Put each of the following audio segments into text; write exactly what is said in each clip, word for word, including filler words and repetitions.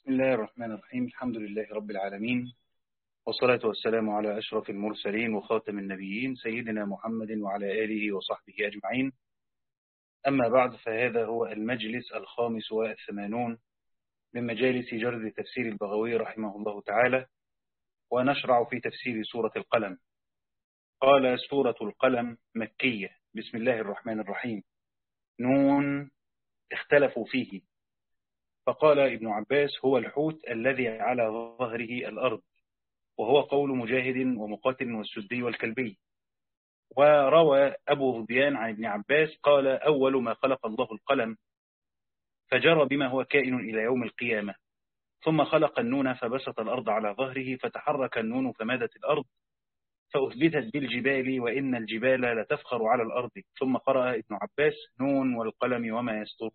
بسم الله الرحمن الرحيم. الحمد لله رب العالمين، والصلاة والسلام على أشرف المرسلين وخاتم النبيين سيدنا محمد وعلى آله وصحبه أجمعين. أما بعد، فهذا هو المجلس الخامس والثمانون من مجالس جرد تفسير البغوي رحمه الله تعالى، ونشرع في تفسير سورة القلم. قال: سورة القلم مكية. بسم الله الرحمن الرحيم. نون اختلفوا فيه. فقال ابن عباس: هو الحوت الذي على ظهره الأرض، وهو قول مجاهد ومقاتل والسدي والكلبي. وروى أبو ظبيان عن ابن عباس قال: أول ما خلق الله القلم فجرى بما هو كائن إلى يوم القيامة، ثم خلق النون فبسط الأرض على ظهره، فتحرك النون فمادت الأرض، فأثبتت بالجبال وإن الجبال لتفخر على الأرض. ثم قرأ ابن عباس: نون والقلم وما يسطرون.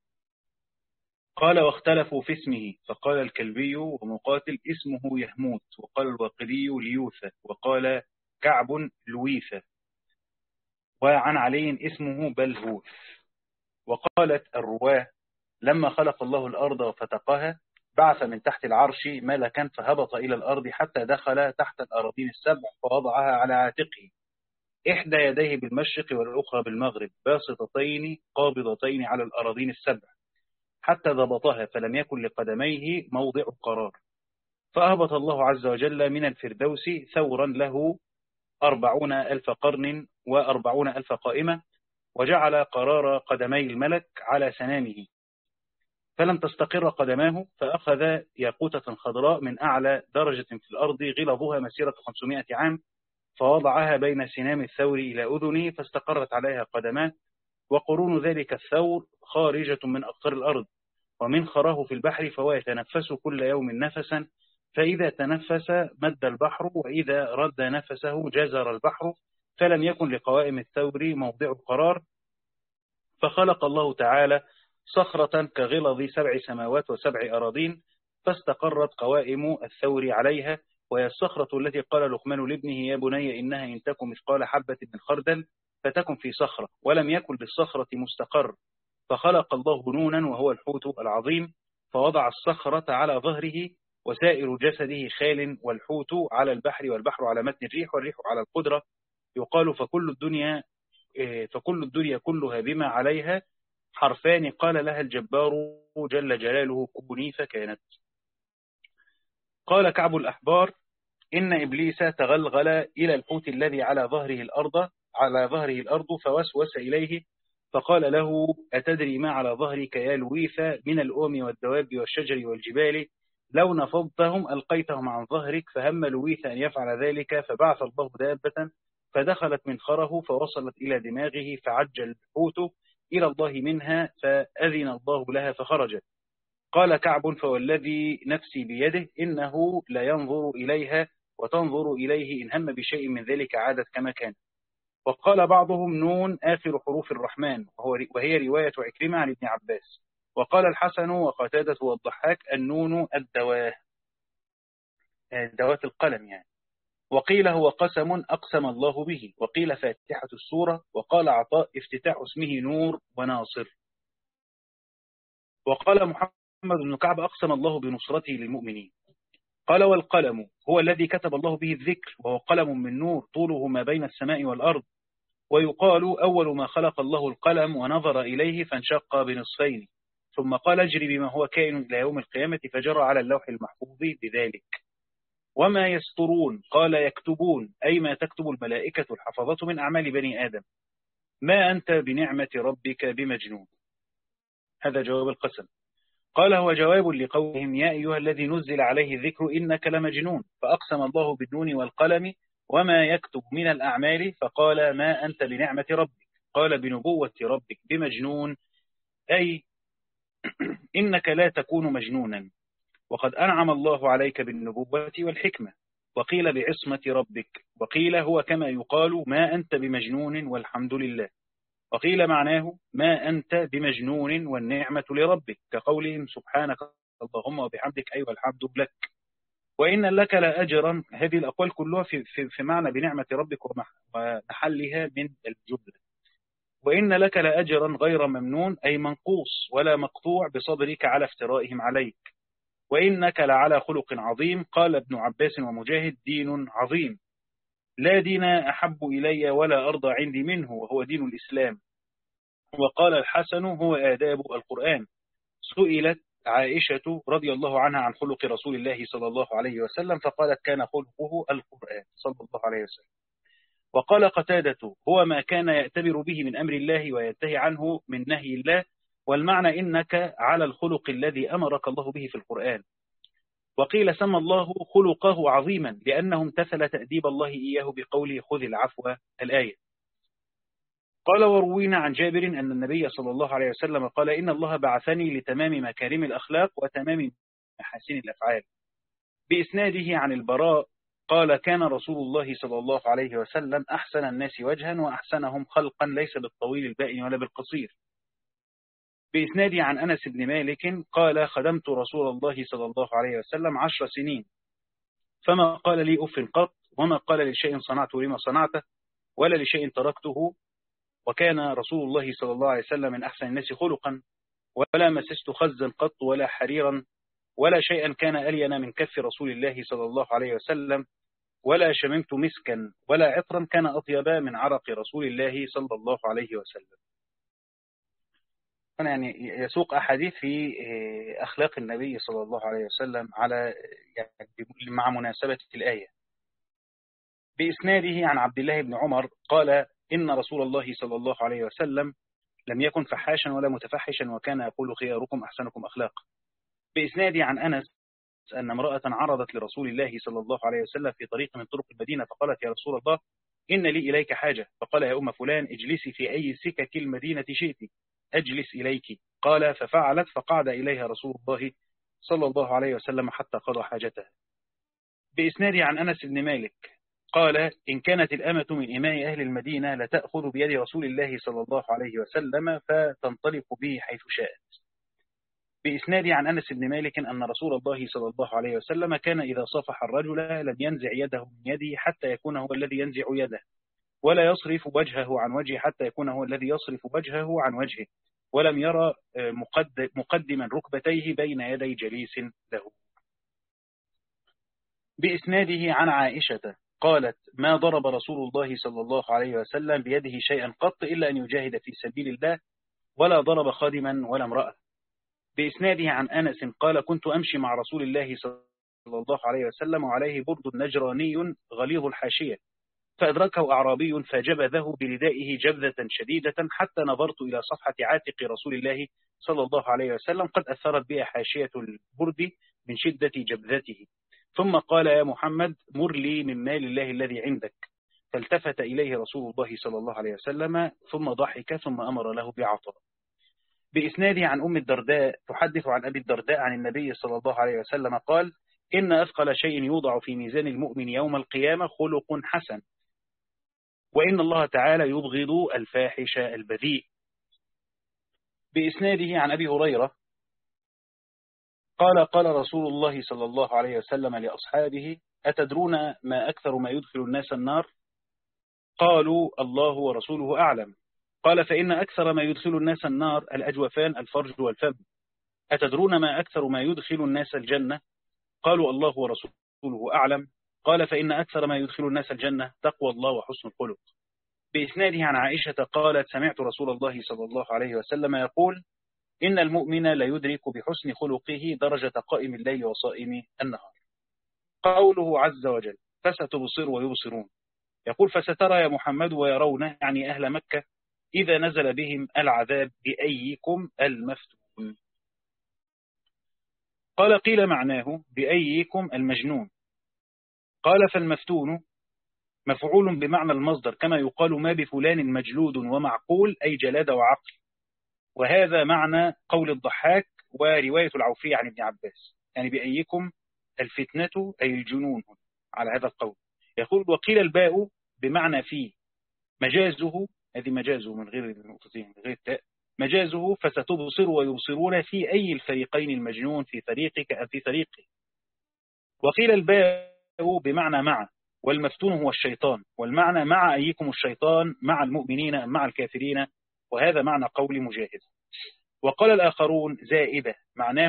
قال: واختلفوا في اسمه، فقال الكلبي ومقاتل: اسمه يهموت، وقال الواقدي ليوثى، وقال كعب لويثة، وعن علي اسمه بلهوث. وقالت الرواه: لما خلق الله الأرض وفتقها بعث من تحت العرش ملكا فهبط إلى الأرض حتى دخل تحت الأراضين السبع، فوضعها على عاتقه، إحدى يديه بالمشرق والأخرى بالمغرب، باسطتين قابضتين على الأراضين السبع، حتى ضبطها فلم يكن لقدميه موضع قرار. فأهبط الله عز وجل من الفردوس ثورا له أربعون ألف قرن وأربعون ألف قائمة، وجعل قرار قدمي الملك على سنامه، فلم تستقر قدماه، فأخذ ياقوتة خضراء من أعلى درجة في الأرض غلظها مسيرة خمسمائة عام، فوضعها بين سنام الثور إلى أذنه، فاستقرت عليها قدماه، وقرون ذلك الثور خارجة من أقطار الأرض، ومن خراه في البحر، فهو يتنفس كل يوم نفسا، فإذا تنفس مد البحر، وإذا رد نفسه جزر البحر، فلم يكن لقوائم الثور موضع قرار. فخلق الله تعالى صخرة كغلظ سبع سماوات وسبع أراضين، فاستقرت قوائم الثور عليها، وهي الصخرة التي قال لقمان لابنه: يا بني إنها إن تكن مثقال حبة من خردل فتكن في صخرة، ولم يكن للصخرة مستقر. فخلق الله نونا وهو الحوت العظيم، فوضع الصخرة على ظهره، وسائر جسده خال، والحوت على البحر، والبحر على متن الريح، والريح على القدرة. يقال: فكل الدنيا فكل الدنيا كلها بما عليها حرفان قال لها الجبار جل جلاله: كوني فكانت. قال كعب الأحبار: إن إبليس تغلغل إلى الحوت الذي على ظهره الأرض على ظهره الأرض فوسوس إليه، فقال له: أتدري ما على ظهرك يا لويثة من الأم والدواب والشجر والجبال؟ لو نفضتهم ألقيتهم عن ظهرك. فهم لويثة أن يفعل ذلك، فبعث الله دابة فدخلت منخره فوصلت إلى دماغه، فعج الحوت إلى الله منها، فأذن الله لها فخرجت. قال كعب: فوالذي نفسي بيده إنه لا ينظر إليها وتنظر إليه، إن هم بشيء من ذلك عادت كما كان. وقال بعضهم: نون آخر حروف الرحمن، وهي رواية عكرمة عن ابن عباس. وقال الحسن وقتادة والضحاك: النون الدواه، دوات القلم يعني. وقيل هو قسم أقسم الله به، وقيل فاتحة السورة. وقال عطاء: افتتاح اسمه نور وناصر. وقال محمد بن كعب: أقسم الله بنصرته للمؤمنين. قال: والقلم هو الذي كتب الله به الذكر، وهو قلم من نور طوله ما بين السماء والأرض. ويقال: أول ما خلق الله القلم ونظر إليه فانشق بنصفين، ثم قال: اجري بما هو كائن إلى يوم القيامة، فجرى على اللوح المحفوظ بذلك. وما يسطرون قال: يكتبون، أي ما تكتب الملائكة الحفظة من أعمال بني آدم. ما أنت بنعمة ربك بمجنون. هذا جواب القسم. قال: هو جواب لقولهم: يا أيها الذي نزل عليه الذكر إنك لمجنون. فأقسم الله بالنون والقلم وما يكتب من الأعمال، فقال: ما أنت بنعمة ربك. قال: بنبوة ربك بمجنون، أي إنك لا تكون مجنونا، وقد أنعم الله عليك بالنبوة والحكمة. وقيل بعصمة ربك، وقيل هو كما يقال: ما أنت بمجنون والحمد لله. وقيل معناه: ما أنت بمجنون والنعمة لربك، كقولهم: سبحانك اللهم وبحمدك أيها الحمد لك. وإن لك لأجرا. هذه الأقوال كلها في, في, في معنى بنعمة ربك ومحلها من الجملة. وإن لك لأجرا غير ممنون، أي منقوص ولا مقطوع بصبرك على افترائهم عليك. وإنك لعلى خلق عظيم. قال ابن عباس ومجاهد: دين عظيم، لا دين أحب إلي ولا أرضى عندي منه، وهو دين الإسلام. وقال الحسن: هو آداب القرآن. سئلت عائشة رضي الله عنها عن خلق رسول الله صلى الله عليه وسلم، فقالت: كان خلقه القرآن صلى الله عليه وسلم. وقال قتادة: هو ما كان يأتبر به من أمر الله وينتهي عنه من نهي الله، والمعنى إنك على الخلق الذي أمرك الله به في القرآن. وقيل: سمى الله خلقه عظيما لأنه امتثل تأديب الله إياه بقوله: خذ العفو، الآية. قال: وروينا عن جابر أن النبي صلى الله عليه وسلم قال: إن الله بعثني لتمام مكارم الأخلاق وتمام محاسن الأفعال. بإسناده عن البراء قال: كان رسول الله صلى الله عليه وسلم أحسن الناس وجها وأحسنهم خلقا، ليس بالطويل البائن ولا بالقصير. بإسناده عن أنس بن مالك قال: خدمت رسول الله صلى الله عليه وسلم عشر سنين، فما قال لي أف قط، وما قال لشيء صنعته لما صنعته، ولا لشيء تركته. وكان رسول الله صلى الله عليه وسلم من أحسن الناس خلقا، ولا مسست خزا قط ولا حريرا، ولا شيئا كان ألين من كف رسول الله صلى الله عليه وسلم، ولا شممت مسكا ولا عطرا كان أطيب من عرق رسول الله صلى الله عليه وسلم. يعني يسوق أحاديث في أخلاق النبي صلى الله عليه وسلم على يعني مع مناسبة الآية. بإسناده عن عبد الله بن عمر قال: إن رسول الله صلى الله عليه وسلم لم يكن فحاشا ولا متفحشا، وكان يقول: خياركم أحسنكم أخلاقا. بإسناده عن أنس أن امرأة عرضت لرسول الله صلى الله عليه وسلم في طريق من طرق المدينة، فقالت: يا رسول الله، إن لي إليك حاجة. فقال: يا أم فلان، اجلسي في أي سكك المدينة شئت أجلس إليك. قال: ففعلت، فقعد إليها رسول الله صلى الله عليه وسلم حتى قضى حاجتها. بإسناده عن أنس بن مالك قال: إن كانت الأمة من إماء أهل المدينة لتأخذ بيد رسول الله صلى الله عليه وسلم فتنطلق به حيث شاءت. بإسناده عن أنس بن مالك أن رسول الله صلى الله عليه وسلم كان إذا صافح الرجل لم ينزع يده من يده حتى يكون هو الذي ينزع يده، ولا يصرف وجهه عن وجهه حتى يكون هو الذي يصرف وجهه عن وجهه، ولم يرى مقدما ركبتيه بين يدي جليس له. بإسناده عن عائشة قالت: ما ضرب رسول الله صلى الله عليه وسلم بيده شيئا قط إلا أن يجاهد في سبيل الله، ولا ضرب خادما ولا امرأة. بإسناده عن أنس قال: كنت أمشي مع رسول الله صلى الله عليه وسلم وعليه برد نجراني غليظ الحاشية، فأدركه أعرابي فجبذه بردائه جبذة شديدة، حتى نظرت إلى صفحة عاتق رسول الله صلى الله عليه وسلم قد أثرت بها حاشية البرد من شدة جبذته. ثم قال: يا محمد، مر لي من مال الله الذي عندك. فالتفت إليه رسول الله صلى الله عليه وسلم ثم ضحك ثم أمر له بعطاء. بإسناده عن أم الدرداء تحدث عن أبي الدرداء عن النبي صلى الله عليه وسلم قال: إن أثقل شيء يوضع في ميزان المؤمن يوم القيامة خلق حسن، وإن الله تعالى يبغض الفاحش البذيء. بإسناده عن أبي هريرة قال: قال رسول الله صلى الله عليه وسلم لأصحابه: أتدرون ما أكثر ما يدخل الناس النار؟ قالوا: الله ورسوله أعلم. قال: فإن أكثر ما يدخل الناس النار الأجوفان، الفرج والفم. أتدرون ما أكثر ما يدخل الناس الجنة؟ قالوا: الله ورسوله أعلم. قال: فإن أكثر ما يدخل الناس الجنة تقوى الله وحسن الخلق. بإسناده عن عائشة قالت: سمعت رسول الله صلى الله عليه وسلم يقول: إن المؤمن لا يدرك بحسن خلقه درجة قائم الليل وصائم النهار. قوله عز وجل: فستبصر ويبصرون، يقول: فسترى يا محمد ويرون، يعني أهل مكة، إذا نزل بهم العذاب بأيكم المفتون. قال: قيل معناه بأيكم المجنون. قال: فالمفتون مفعول بمعنى المصدر، كما يقال ما بفلان مجلود ومعقول، أي جلاد وعقل. وهذا معنى قول الضحاك ورواية العوفي عن ابن عباس، يعني بأيكم الفتنة أي الجنون على هذا القول. يقول: وقيل الباء بمعنى فيه، مجازه، هذه مجازه من غير النقطتين من غير التاء، مجازه فستبصر ويبصرون في أي الفريقين المجنون، في فريقك أم في فريقه. وقيل الباء بمعنى مع، والمفتون هو الشيطان، والمعنى مع أيكم الشيطان مع المؤمنين مع الكافرين، وهذا معنى قول مجاهد. وقال الآخرون زائدة، معناه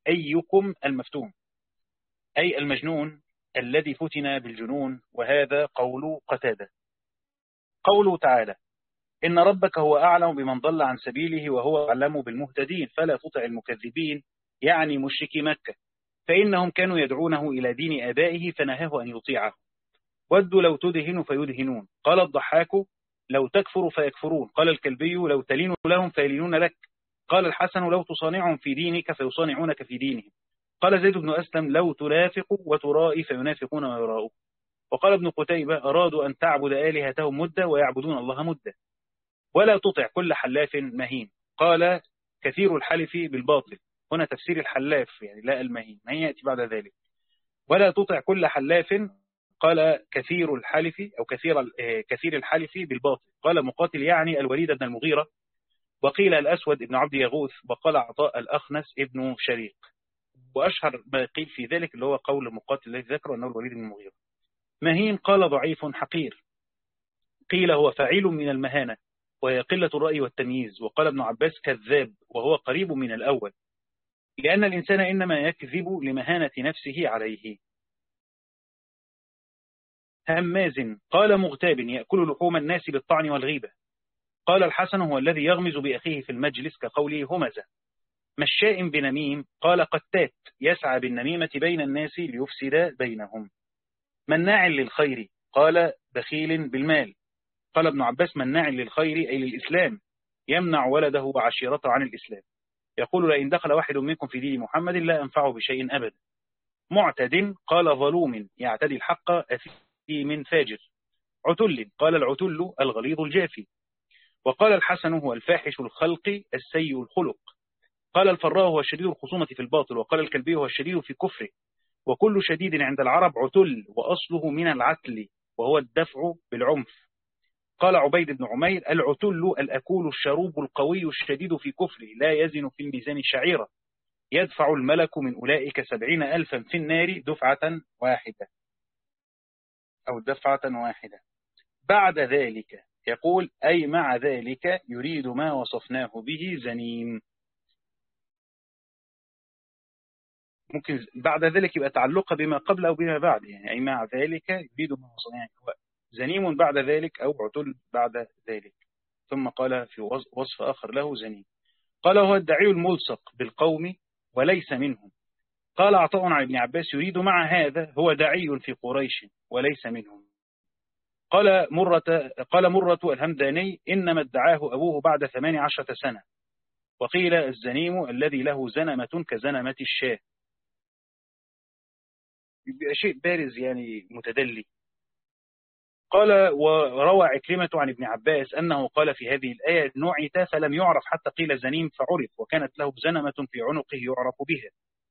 أيكم المفتون، أي المجنون الذي فتن بالجنون. وهذا قول قتادة. قوله تعالى: إن ربك هو أعلم بمن ضل عن سبيله وهو أعلم بالمهتدين فلا تطع المكذبين، يعني مشركي مكة، فإنهم كانوا يدعونه إلى دين آبائه فنهاه أن يطيعه. ودوا لو تدهن فيدهنون. قال الضحاك: لو تكفر فيكفرون. قال الكلبي: لو تلين لهم فيلينون لك. قال الحسن: لو تصانعهم في دينك فيصانعونك في دينهم. قال زيد بن أسلم: لو تنافق وترائي فينافقون ويراؤون. وقال ابن قتيبة: أرادوا أن تعبد آلهتهم مدة ويعبدون الله مدة. ولا تطع كل حلاف مهين. قال: كثير الحلف بالباطل. هنا تفسير الحلاف يعني لا المهين، ما يأتي بعد ذلك. ولا تطع كل حلاف. قال: كثير الحلف أو كثير كثير الحلف بالباطل. قال مقاتل: يعني الوليد بن المغيرة. وقيل الأسود بن عبد يغوث. وقال عطاء: الأخنس ابن شريق. وأشهر ما قيل في ذلك اللي هو قول مقاتل الذي ذكره أنه الوليد بن المغيرة. مهين قال: ضعيف حقير. قيل: هو فعيل من المهانة وهي قلة الرأي والتمييز. وقال ابن عباس: كذاب، وهو قريب من الأول، لأن الإنسان إنما يكذب لمهانة نفسه عليه. هماز قال: مغتاب، يأكل لحوم الناس بالطعن والغيبة. قال الحسن: هو الذي يغمز بأخيه في المجلس كقوله همزة. مشاء بنميم قال: قتات، يسعى بالنميمة بين الناس ليفسد بينهم. مناع للخير قال: بخيل بالمال. قال ابن عباس: مناع للخير أي للإسلام، يمنع ولده وعشيرته عن الإسلام. يقول: لئن دخل واحد منكم في دين محمد لا أنفعه بشيء أبدا. معتد قال: ظلوم، يعتدي الحق، أثيم فاجر. عتل قال: العتل الغليظ الجافي. وقال الحسن: هو الفاحش الخلق السيء الخلق. قال الفراء: هو شديد الخصومة في الباطل. وقال الكلبي: هو الشديد في كفره. وكل شديد عند العرب عتل، وأصله من العتل وهو الدفع بالعنف. قال عبيد بن عمير: العتل الأكول الشروب القوي الشديد في كفره، لا يزن في الميزان شعيرة، يدفع الملك من أولئك سبعين ألفا في النار دفعة واحدة أو دفعة واحدة. بعد ذلك يقول: أي مع ذلك يريد ما وصفناه به زنيم. ممكن بعد ذلك يبقى تعلق بما قبل أو بما بعد، يعني أي مع ذلك يريد ما وصفناه، يعني زنيم بعد ذلك أو عتل بعد ذلك. ثم قال في وصف آخر له زنيم. قال: هو الدعي الملصق بالقوم وليس منهم. قال عطاء عن ابن عباس: يريد مع هذا هو دعي في قريش وليس منهم. قال مرة قال مرة الهمداني: إنما ادعاه أبوه بعد ثمان عشرة سنة. وقيل: الزنيم الذي له زنمة كزنمة الشاه، يبقى شيء بارز يعني متدلي. قال: وروى عكرمة عن ابن عباس أنه قال في هذه الآية: نعت فلم يعرف حتى قيل زنيم فعرف، وكانت له زنمة في عنقه يعرف بها.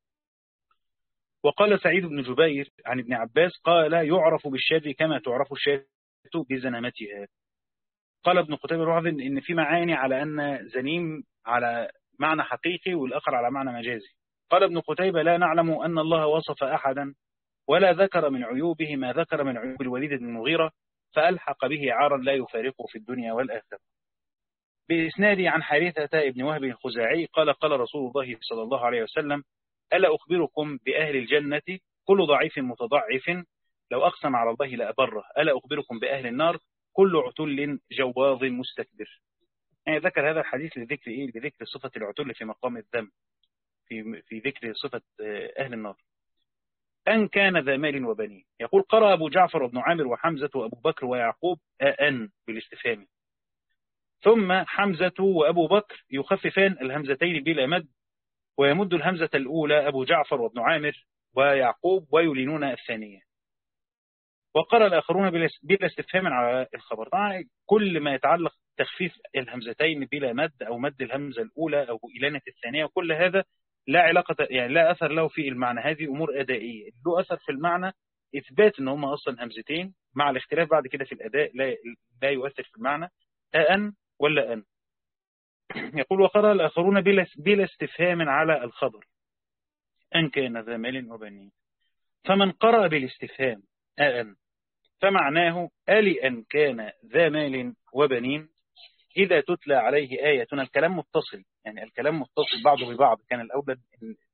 وقال سعيد بن جبير عن ابن عباس: قال: يعرف بالشاذ كما تعرف الشاة بزنمتها. قال ابن قتيبة الوعظ إن في معاني على أن زنيم على معنى حقيقي والآخر على معنى مجازي. قال ابن قتيبة: لا نعلم أن الله وصف أحدا ولا ذكر من عيوبه ما ذكر من عيوب الوليد بن المغيرة، فألحق به عارا لا يفارقه في الدنيا والآخرة. بإسنادي عن حارثة ابن وهب الخزاعي قال: قال رسول الله صلى الله عليه وسلم: ألا أخبركم بأهل الجنة؟ كل ضعيف متضعف لو أقسم على الله لأبره. ألا أخبركم بأهل النار؟ كل عتل جواظ مستكبر. يعني ذكر هذا الحديث لذكر إيه؟ لذكر صفة العتل في مقام الذم، في في ذكر صفة أهل النار. أن كان ذا مال وبنين. يقول: قرأ أبو جعفر وابن عامر وحمزة وأبو بكر ويعقوب أن بالاستفهام، ثم حمزة وأبو بكر يخففان الهمزتين بلا مد، ويمد الهمزة الأولى أبو جعفر وابن عامر ويعقوب ويلينون الثانية. وقرأ الآخرون بلا استفهام على الخبر. طبعا كل ما يتعلق تخفيف الهمزتين بلا مد أو مد الهمزة الأولى أو إلانة الثانية، وكل هذا لا علاقة يعني لا أثر له في المعنى. هذه أمور أدائية. له أثر في المعنى إثبات أن هم أصلا همزتين، مع الاختلاف بعد كده في الأداء لا لا يؤثر في المعنى أن ولا أن. يقول: وقرأ الآخرون بلا بلا استفهام على الخبر، أن كان ذا مال وبنين. فمن قرأ بالاستفهام أن فمعناه ألي أن كان ذا مال وبنين إذا تتلى عليه آية. الكلام متصل، يعني الكلام متصل بعضه ببعض. كان الأولى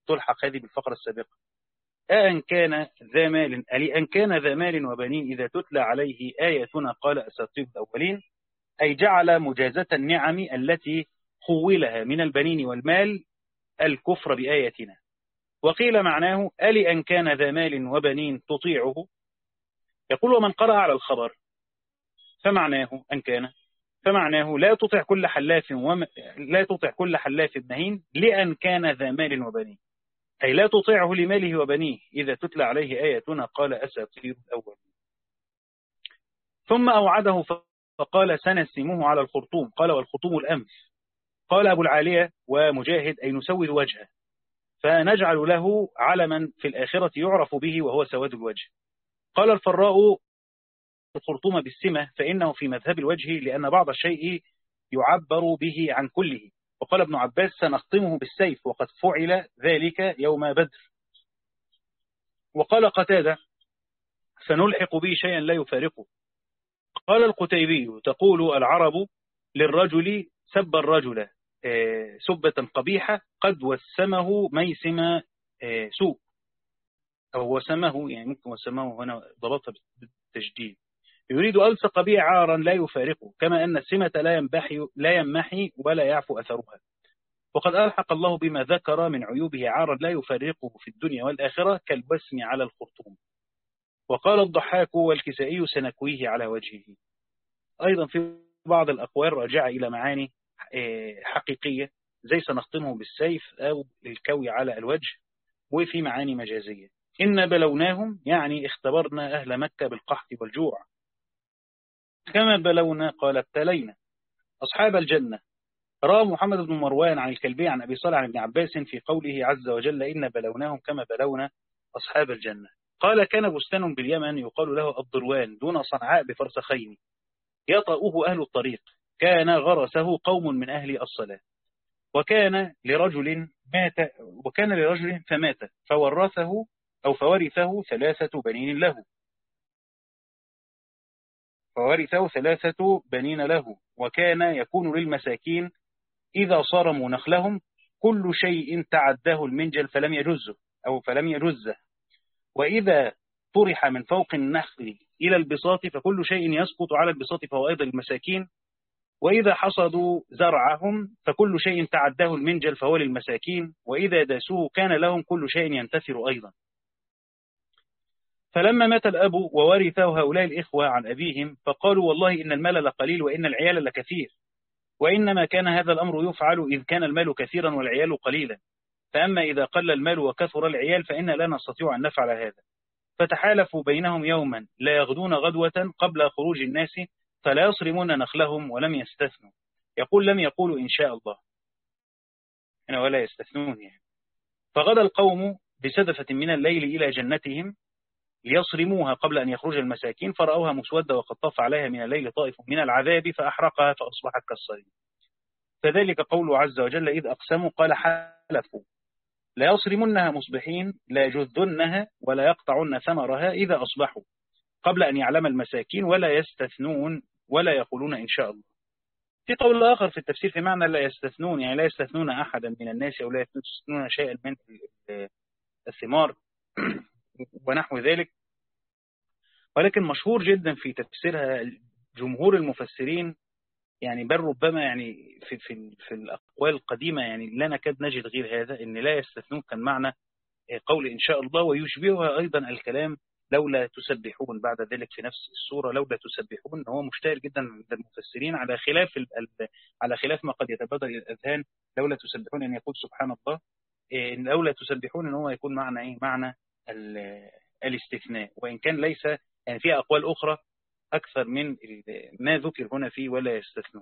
تلحق هذه بالفقرة السابقة. أأن كان ذا مال ألأن كان ذا مال وبنين إذا تتلى عليه آياتنا قال أساطير الأولين، أي جعل مجازة النعم التي خولها من البنين والمال الكفر بآياتنا. وقيل معناه ألأن كان ذا مال وبنين تطيعه. يقول ومن قرأ على الخبر فمعناه أن كان فمعناه لا تطع كل حلاف وم... لا تطع كل حلاف مهين لأن كان ذا مال وبنين، أي لا تطيعه لماله وبنيه إذا تتلى عليه آياتنا قال أساطير الأول. ثم أوعده فقال سنسمه على الخرطوم، قال والخرطوم الأنف. قال أبو العالية ومجاهد أي نسود وجهه فنجعل له علما في الآخرة يعرف به وهو سواد الوجه. قال الفراء الخرطوم بالسمة فإنه في مذهب الوجه لأن بعض الشيء يعبر به عن كله. وقال ابن عباس سنخطمه بالسيف وقد فعل ذلك يوم بدر. وقال قتادة سنلحق به شيئا لا يفارقه. قال القتيبي تقول العرب للرجل سب الرجل سبة قبيحة قد وسمه ميسم سوء، أو وسمه يعني ممكن وسمه هنا ضبطها بالتجديد، يريد ألصق به عارا لا يفارقه، كما أن السمة لا ينبحي لا يمحي ولا يعفو أثرها. وقد ألحق الله بما ذكر من عيوبه عارا لا يفارقه في الدنيا والآخرة كالبسم على الخرطوم. وقال الضحاك والكسائي سنكويه على وجهه. أيضا في بعض الأقوال راجعة إلى معاني حقيقية زي سنخطمه بالسيف أو الكوي على الوجه، وفي معاني مجازية. إن بلوناهم يعني اختبرنا أهل مكة بالقحط والجوع كما بلونا قال ابتلينا أصحاب الجنة. رأى محمد بن مروان عن الكلبي عن أبي صالح عن ابن عباس في قوله عز وجل إن بلوناهم كما بلونا أصحاب الجنة. قال كان بستان باليمن يقال له الضروان دون صنعاء بفرسخين يطأه أهل الطريق، كان غرسه قوم من أهل الصلاة. وكان لرجل مات وكان لرجل فمات فورثه أو فورثه ثلاثة بنين له فورثه ثلاثة بنين له وكان يكون للمساكين إذا صارموا نخلهم كل شيء تعداه المنجل فلم يجزه أو فلم يجزه، وإذا طرح من فوق النخل إلى البساط فكل شيء يسقط على البساط فهو أيضا المساكين، وإذا حصدوا زرعهم فكل شيء تعداه المنجل فهو للمساكين، وإذا داسوه كان لهم كل شيء ينتثر أيضا. فلما مات الأب وورثه هؤلاء الإخوة عن أبيهم فقالوا والله إن المال لقليل وإن العيال لكثير، وإنما كان هذا الأمر يفعل إذ كان المال كثيرا والعيال قليلا، فأما إذا قل المال وكثر العيال فإن لا نستطيع أن نفعل هذا. فتحالفوا بينهم يوما لا يغدون غدوة قبل خروج الناس فلا يصرمون نخلهم ولم يستثنوا. يقول لم يقولوا إن شاء الله هنا ولا يستثنون يعني. فغدا القوم بسدفة من الليل إلى جنتهم ليصرموها قبل أن يخرج المساكين فرأوها مسودة وقد طاف عليها من الليل طائف من العذاب فأحرقها فأصبحت كالصريم. فذلك قوله عز وجل إذ أقسموا قال حلفوا لا يصرمنها مصبحين لا يجذنها ولا يقطعن ثمرها إذا أصبحوا قبل أن يعلم المساكين ولا يستثنون ولا يقولون إن شاء الله. في قول آخر في التفسير في معنى لا يستثنون يعني لا يستثنون أحدا من الناس أو لا يستثنون شيئا من الثمار ونحو ذلك، ولكن مشهور جدا في تفسيرها جمهور المفسرين يعني بل ربما يعني في في في الأقوال القديمة يعني لا نكاد نجد غير هذا إن لا يستثنون كان معنى قول إن شاء الله، ويشبهها أيضا الكلام لولا تسبحون بعد ذلك في نفس السورة لولا تسبحون. هو مشتهر جدا عند المفسرين على خلاف على خلاف ما قد يتبادر إلى الأذهان لولا تسبحون أن يقول سبحان الله، إن لولا تسبحون أن هو يكون معنى إيه معنى الاستثناء، وإن كان ليس يعني في أقوال أخرى أكثر من ما ذكر هنا فيه ولا يستثنون.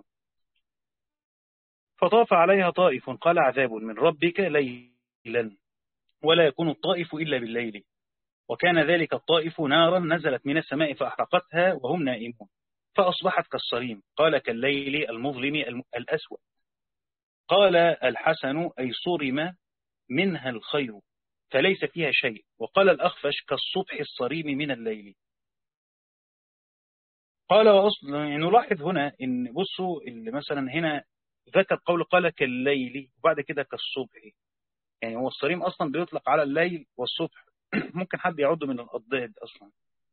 فطاف عليها طائف قال عذاب من ربك ليلا ولا يكون الطائف إلا بالليل، وكان ذلك الطائف نارا نزلت من السماء فأحرقتها وهم نائمون فأصبحت كالصريم قال كالليل المظلم الأسود. قال الحسن أي صرم منها الخير فليس فيها شيء. وقال الأخفش كالصبح الصريم من الليل. قال وأصل يعني نلاحظ هنا إن بصوا اللي مثلا هنا ذكر قول قال كالليل وبعد كده كالصبح، يعني هو الصريم أصلا بيطلق على الليل والصبح. ممكن حد يعد من الأضداد أصلا.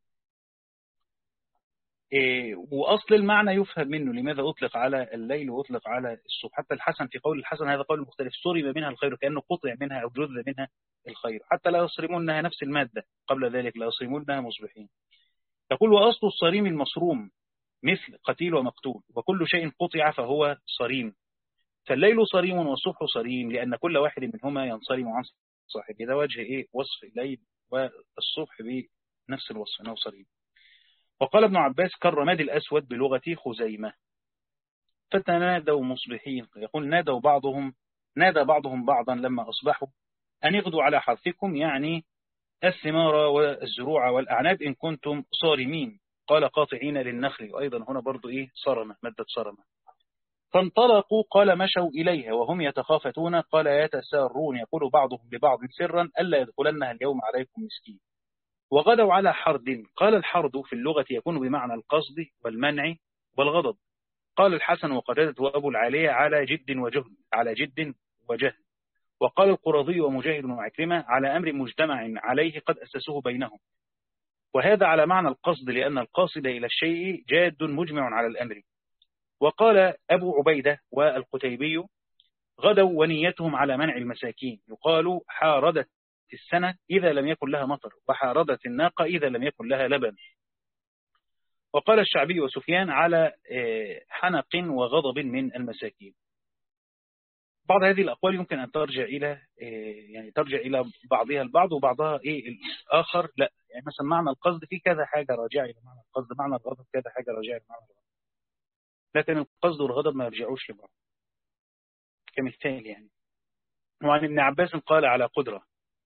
إيه، وأصل المعنى يفهم منه لماذا أطلق على الليل وأطلق على الصبح. حتى الحسن في قول الحسن هذا قول مختلف، صرم منها الخير، كأنه قطع منها أو جذ منها الخير. حتى لا يصرمونها نفس المادة قبل ذلك، لا يصرمونها مصبحين. يقول وأصل الصريم المصروم مثل قتيل ومقتول، وكل شيء قطع فهو صريم. فالليل صريم والصبح صريم، لأن كل واحد منهما ينصرم عن صاحبه. ده وجه إيه وصف الليل والصبح بنفس الوصف أنه صريم. وقال ابن عباس كالرماد الأسود بلغة خزيمة. فتنادوا مصبحين، يقول نادوا بعضهم نادى بعضهم بعضا لما أصبحوا أن يغدوا على حرثكم، يعني الثمار والزروع والأعناب إن كنتم صارمين. قال قاطعين للنخل، وأيضا هنا برضو إيه صرمة، مادة صرمة. فانطلقوا، قال مشوا إليها وهم يتخافتون، قال يتسارون، يقول بعضهم لبعض سرا ألا يدخلنها اليوم عليكم مسكين. وغدوا على حرد، قال الحرد في اللغة يكون بمعنى القصد والمنع والغضب. قال الحسن وقتادة وأبو العالية على جد وجهد، على جد وجهد. وقال القرظي ومجاهد وعكرمة على أمر مجتمع عليه قد أسسوه بينهم، وهذا على معنى القصد، لأن القاصد إلى الشيء جاد مجمع على الأمر. وقال أبو عبيدة والقتيبي غدوا ونيتهم على منع المساكين، يقال حاردت السنة إذا لم يكن لها مطر، وحاردت الناقة إذا لم يكن لها لبن. وقال الشعبي وسفيان على حنق وغضب من المساكين. بعض هذه الأقوال يمكن أن ترجع إلى يعني ترجع إلى بعضها البعض وبعضها إيه الآخر لا. يعني مثلا معنى القصد في كذا حاجة راجعة إلى معنى القصد، معنى الغضب كذا حاجة راجعة إلى معنى الغضب، لكن القصد والغضب ما يرجعوش لبعض كمثال. يعني وعن ابن عباس قال على قدرة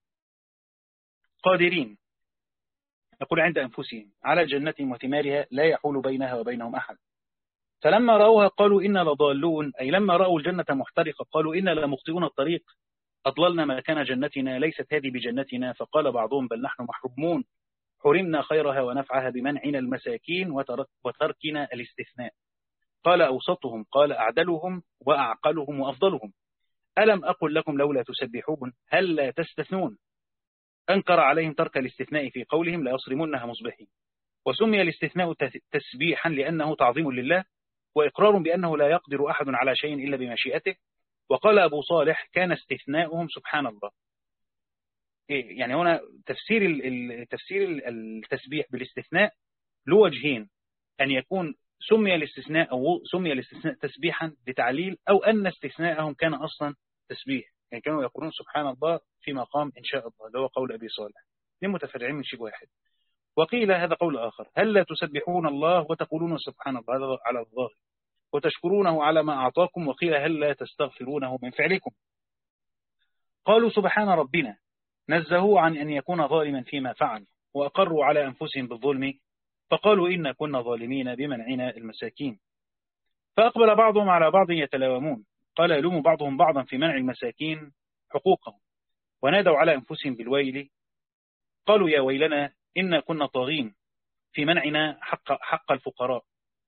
قادرين، يقول عند أنفسهم على جنتهم وثمارها لا يحول بينها وبينهم أحد. فلما رأوها قالوا إنا لضالون، أي لما رأوا الجنة محترقة قالوا إنا لمخطئون الطريق، أضللنا مكان جنتنا، ليست هذه بجنتنا. فقال بعضهم بل نحن محرومون، حرمنا خيرها ونفعها بمنعنا المساكين وترك وتركنا الاستثناء. قال أوسطهم، قال أعدلهم وأعقلهم وأفضلهم، ألم أقل لكم لولا تسبحون هل لا تستثنون. أنكر عليهم ترك الاستثناء في قولهم لا يصرمونها مصبحين. وسمي الاستثناء تسبيحا لأنه تعظيم لله، وإقرار بأنه لا يقدر أحد على شيء إلا بمشيئته. وقال أبو صالح كان استثناؤهم سبحان الله. إيه يعني هنا تفسير تفسير التسبيح بالاستثناء له وجهين، أن يكون سمي الاستثناء أو سمي الاستثناء تسبيحا بتعليل، أو أن استثناءهم كان أصلا تسبيح، يعني كانوا يقولون سبحان الله في مقام إن شاء الله، اللي هو قول أبي صالح، اثنين متفرعين من شيء واحد. وقيل هذا قول آخر، هل لا تسبحون الله وتقولون سبحان الله، هذا على الظاهر، وتشكرونه على ما أعطاكم. وقيل هل لا تستغفرونه من فعلكم. قالوا سبحان ربنا، نزهوا عن أن يكون ظالما فيما فعل، وأقروا على أنفسهم بالظلم، فقالوا إنا كنا ظالمين بمنعنا المساكين. فأقبل بعضهم على بعض يتلاومون، قال يلوم بعضهم بعضا في منع المساكين حقوقهم، ونادوا على أنفسهم بالويل، قالوا يا ويلنا إنا كنا طاغين في منعنا حق, حق الفقراء.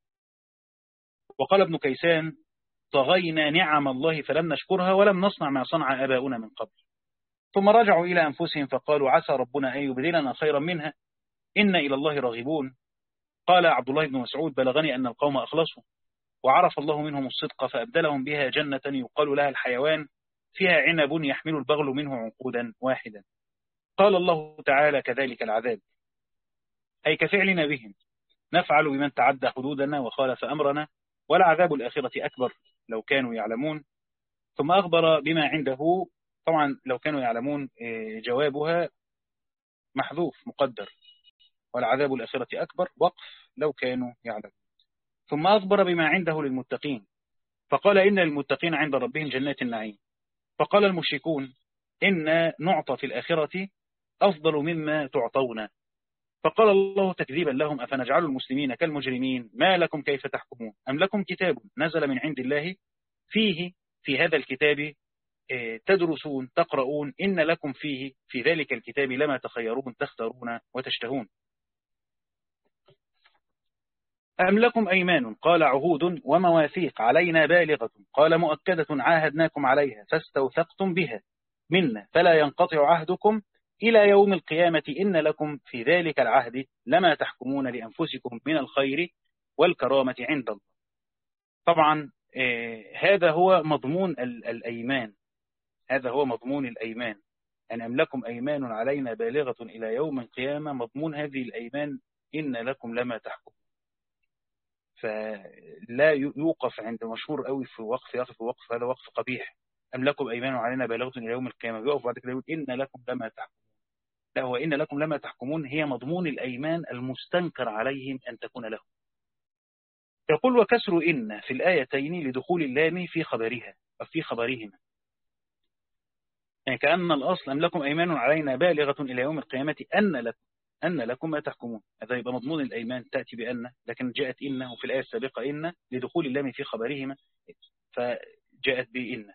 وقال ابن كيسان طغينا نعم الله فلم نشكرها ولم نصنع ما صنع آباؤنا من قبل. ثم رجعوا إلى أنفسهم فقالوا عسى ربنا أن يبدلنا خيرا منها إنا إلى الله راغبون. قال عبد الله بن مسعود بلغني أن القوم أخلصوا وعرف الله منهم الصدق فأبدلهم بها جنة يقال لها الحيوان فيها عنب يحمل البغل منه عنقودا واحدا. قال الله تعالى كذلك العذاب، أي كفعلنا بهم نفعل بمن تعدى حدودنا وخالف أمرنا، والعذاب الآخرة أكبر لو كانوا يعلمون. ثم أخبر بما عنده، طبعا لو كانوا يعلمون جوابها محذوف مقدر، والعذاب الآخرة أكبر وقف لو كانوا يعلمون. ثم أخبر بما عنده للمتقين، فقال إن للمتقين عند ربهم جنات النعيم. فقال المشركون إن نعطى في الآخرة أفضل مما تعطون. فقال الله تكذيبا لهم أفنجعل المسلمين كالمجرمين ما لكم كيف تحكمون أم لكم كتاب نزل من عند الله فيه في هذا الكتاب تدرسون تقرؤون إن لكم فيه في ذلك الكتاب لما تخيرون تختارون وتشتهون. أم لكم أيمان قال عهود ومواثيق علينا بالغة قال مؤكدة عاهدناكم عليها فاستوثقتم بها منا فلا ينقطع عهدكم إلى يوم القيامة إن لكم في ذلك العهد لما تحكمون لأنفسكم من الخير والكرامة عند الله. طبعا آه هذا هو مضمون الأيمان، هذا هو مضمون الأيمان، أن أم لكم أيمان علينا بالغة إلى يوم القيامة. مضمون هذه الأيمان إن لكم لما تحكم. فلا يوقف عند مشهور قوي في وقف يقف وقف، هذا وقف قبيح. أم لكم أيمان علينا بالغة إلى يوم القيامة، بيقف بعد كده يقول إن لكم لما تحكمون. لا، هو إن لكم لما تحكمون هي مضمون الأيمان المستنكر عليهم أن تكون لهم. يقول وكسر إن في الآيتين لدخول اللام في خبرها وفي خبرهما، يعني كأن الأصل أم لكم أيمان علينا بالغة إلى يوم القيامة أن لكم أن لكم ما تحكمون. هذا يبقى مضمون الأيمان تأتي بأن، لكن جاءت إن وفي الآية السابقة إن لدخول اللام في خبرهما فجاءت بإن.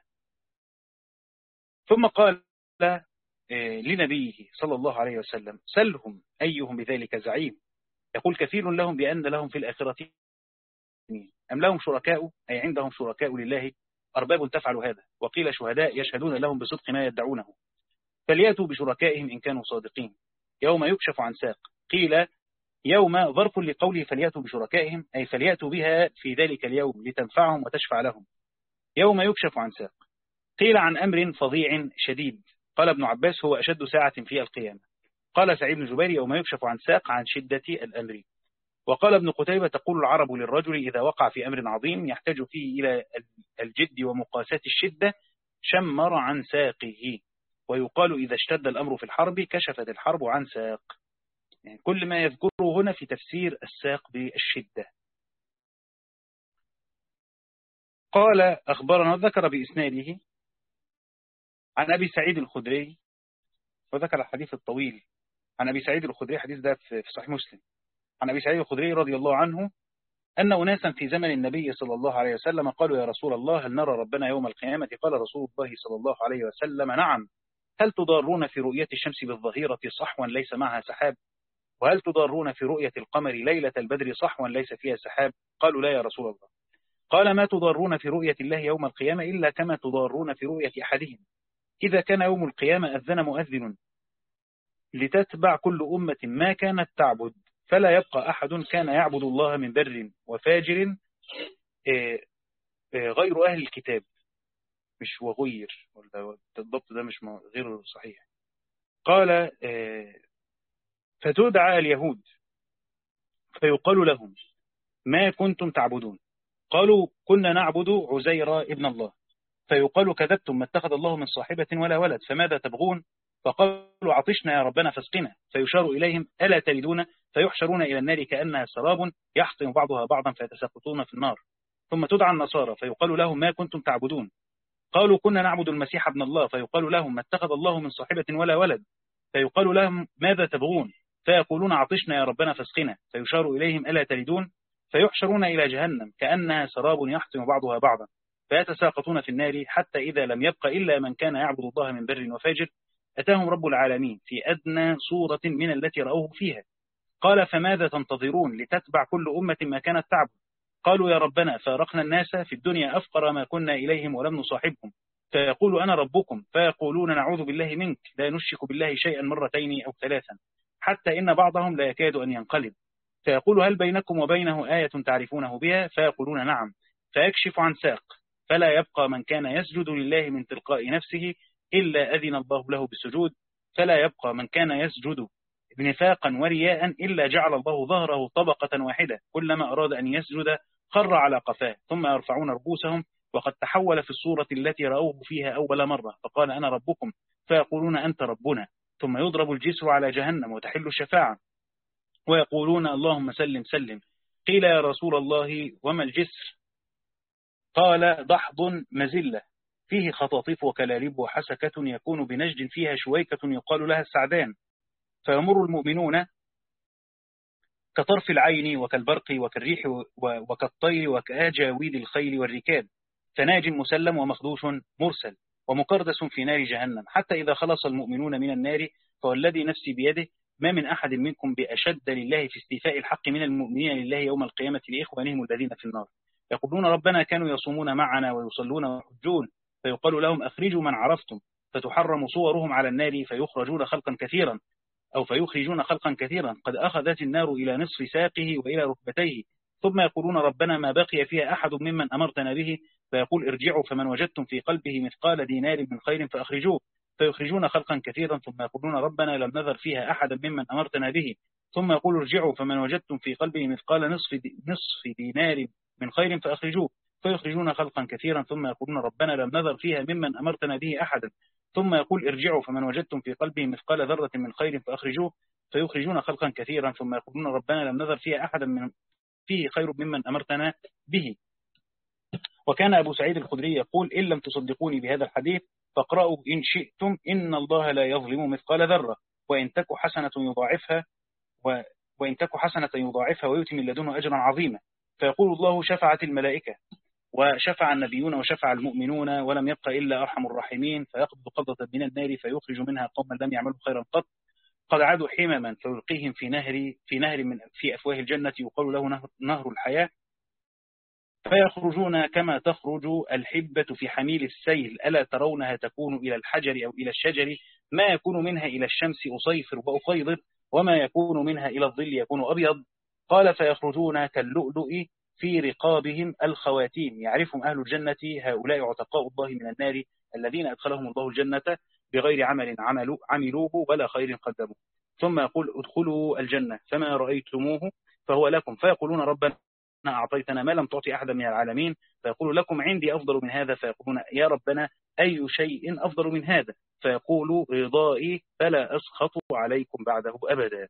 ثم قال لنبيه صلى الله عليه وسلم سلهم أيهم بذلك زعيم. يقول كثير لهم بأن لهم في الآخرة أم لهم شركاء، أي عندهم شركاء لله أرباب تفعل هذا، وقيل شهداء يشهدون لهم بصدق ما يدعونه، فليأتوا بشركائهم إن كانوا صادقين يوم يكشف عن ساق. قيل يوم ظرف لقوله فليأتوا بشركائهم، أي فليأتوا بها في ذلك اليوم لتنفعهم وتشفع لهم يوم يكشف عن ساق. قيل عن أمر فظيع شديد، قال ابن عباس هو أشد ساعة في القيامة. قال سعيد بن جبير يوم يكشف عن ساق عن شدة الأمر. وقال ابن قتيبة تقول العرب للرجل إذا وقع في أمر عظيم يحتاج فيه إلى الجد ومقاساة الشدة شمر عن ساقه، ويقال إذا اشتد الأمر في الحرب كشفت الحرب عن ساق. يعني كل ما يذكره هنا في تفسير الساق بالشدة. قال أخبرنا، ذكر بإسناده عن أبي سعيد الخدري، وذكر الحديث الطويل عن أبي سعيد الخدري، حديث ده في صحيح مسلم، عن أبي سعيد الخدري رضي الله عنه أن أناسا في زمن النبي صلى الله عليه وسلم قالوا يا رسول الله هل نرى ربنا يوم القيامة؟ قال رسول الله صلى الله عليه وسلم نعم. هل تضارون في رؤية الشمس بالظهيرة صحوا ليس معها سحاب؟ وهل تضارون في رؤية القمر ليلة البدر صحوا ليس فيها سحاب؟ قالوا لا يا رسول الله. قال ما تضارون في رؤية الله يوم القيامة إلا كما تضارون في رؤية أحدهم إذا كان يوم القيامة أذن مؤذن لتتبع كل أمة ما كانت تعبد فلا يبقى أحد كان يعبد الله من بر وفاجر غير أهل الكتاب. مش وغير، ولا الضبط ده مش غير صحيح. قال فتدعى اليهود فيقال لهم ما كنتم تعبدون؟ قالوا كنا نعبد عزير ابن الله. فيقال كذبتم، ما اتخذ الله من صاحبة ولا ولد، فماذا تبغون؟ فقالوا عطشنا يا ربنا فاسقنا. فيشار إليهم ألا تلدون؟ فيحشرون إلى النار كأنها سراب يحطم بعضها بعضا فيتساقطون في النار. ثم تدعى النصارى فيقال لهم ما كنتم تعبدون؟ قالوا كنا نعبد المسيح ابن الله. فيقال لهم ما اتخذ الله من صاحبة ولا ولد. فيقال لهم ماذا تبغون؟ فيقولون عطشنا يا ربنا فاسقنا. فيشار إليهم ألا تلدون؟ فيحشرون إلى جهنم كأنها سراب يحطم بعضها بعضا فيتساقطون في النار حتى إذا لم يبق إلا من كان يعبد الله من بر وفاجر أتاهم رب العالمين في أدنى صورة من التي رأوه فيها. قال فماذا تنتظرون لتتبع كل أمة ما كانت تعبد؟ قالوا يا ربنا فارقنا الناس في الدنيا أفقر ما كنا إليهم ولم نصاحبهم. فيقول أنا ربكم فيقولون نعوذ بالله منك لا نشرك بالله شيئا مرتين أو ثلاثا حتى إن بعضهم لا يكاد أن ينقلب. فيقول هل بينكم وبينه آية تعرفونه بها؟ فيقولون نعم. فيكشف عن ساق فلا يبقى من كان يسجد لله من تلقاء نفسه إلا أذن الله له بالسجود، فلا يبقى من كان يسجد نفاقا ورياء إلا جعل الله ظهره طبقة واحدة كلما أراد أن يسجد خر على قفاه ثم يرفعون رؤوسهم وقد تحول في الصورة التي رأوه فيها أول مرة فقال أنا ربكم فيقولون أنت ربنا. ثم يضرب الجسر على جهنم وتحل الشفاعة ويقولون اللهم سلم سلم. قيل يا رسول الله وما الجسر؟ قال ضحض مزلة فيه خطاطيف وكلاليب وحسكة يكون بنجد فيها شويكة يقال لها السعدان. فيمر المؤمنون كطرف العين وكالبرق وكالريح وكالطير وكأجاويد الخيل والركاب فناج مسلم ومخدوش مرسل ومقردس في نار جهنم حتى إذا خلص المؤمنون من النار فوالذي نفسي بيده ما من أحد منكم بأشد لله في استيفاء الحق من المؤمنين لله يوم القيامة لإخوانهم الذين في النار يقولون ربنا كانوا يصومون معنا ويصلون ويحجون فيقال لهم أخرجوا من عرفتم فتحرم صورهم على النار فيخرجون خلقا كثيرا أو فيخرجون خلقا كثيرا قد أخذت النار إلى نصف ساقه وإلى ركبتيه، ثم يقولون ربنا ما بقي فيها أحد ممن أمرتنا به، فيقول ارجعوا فمن وجدتم في قلبه مثقال دينار من خير فأخرجوه، فيخرجون خلقا كثيرا، ثم يقولون ربنا لم نذر فيها أحدا ممن أمرتنا به، ثم يقول ارجعوا فمن وجدتم في قلبه مثقال نصف نصف دينار من خير فأخرجوه، فيخرجون خلقا كثيرا، ثم يقولون ربنا لم نذر فيها ممن أمرتنا به أحدا، ثم يقول ارجعوا فمن وجدتم في قلبه مثقال ذرة من خير فأخرجوه، فيخرجون خلقا كثيرا، ثم يقولون ربنا لم نذر فيها أحدا من فيه خير ممن أمرتنا به. وكان أبو سعيد الخدري يقول إن لم تصدقوني بهذا الحديث فاقرأوا إن شئتم إن الله لا يظلم مثقال ذرة وإن تك حسنة يضاعفها و... وإن تك حسنة يضاعفها ويؤتي من لدنه أجرا عظيما. فيقول الله شفعت الملائكة وشفع النبيون وشفع المؤمنون ولم يبق إلا أرحم الراحمين، فيقبض قبضة من النار فيخرج منها قوما لم يعملوا خيرا قط قد عادوا حمما فيلقيهم في نهر في نهر من في أفواه الجنة يقال له نهر, نهر الحياة، فيخرجون كما تخرج الحبة في حميل السيل، ألا ترونها تكون إلى الحجر أو إلى الشجر ما يكون منها إلى الشمس أصيفر وأخيضر وما يكون منها إلى الظل يكون أبيض. قال فيخرجون كاللؤلؤ في رقابهم الخواتيم، يعرفهم أهل الجنة هؤلاء عتقاء الله من النار الذين أدخلهم الله الجنة بغير عمل عملوا عملوه ولا خير قدموه، ثم يقول ادخلوا الجنة فما رأيتموه فهو لكم، فيقولون ربنا أعطيتنا ما لم تعطي أحدا من العالمين، فيقول لكم عندي أفضل من هذا، فيقولون يا ربنا أي شيء أفضل من هذا، فيقول رضائي فلا أسخط عليكم بعده أبدا.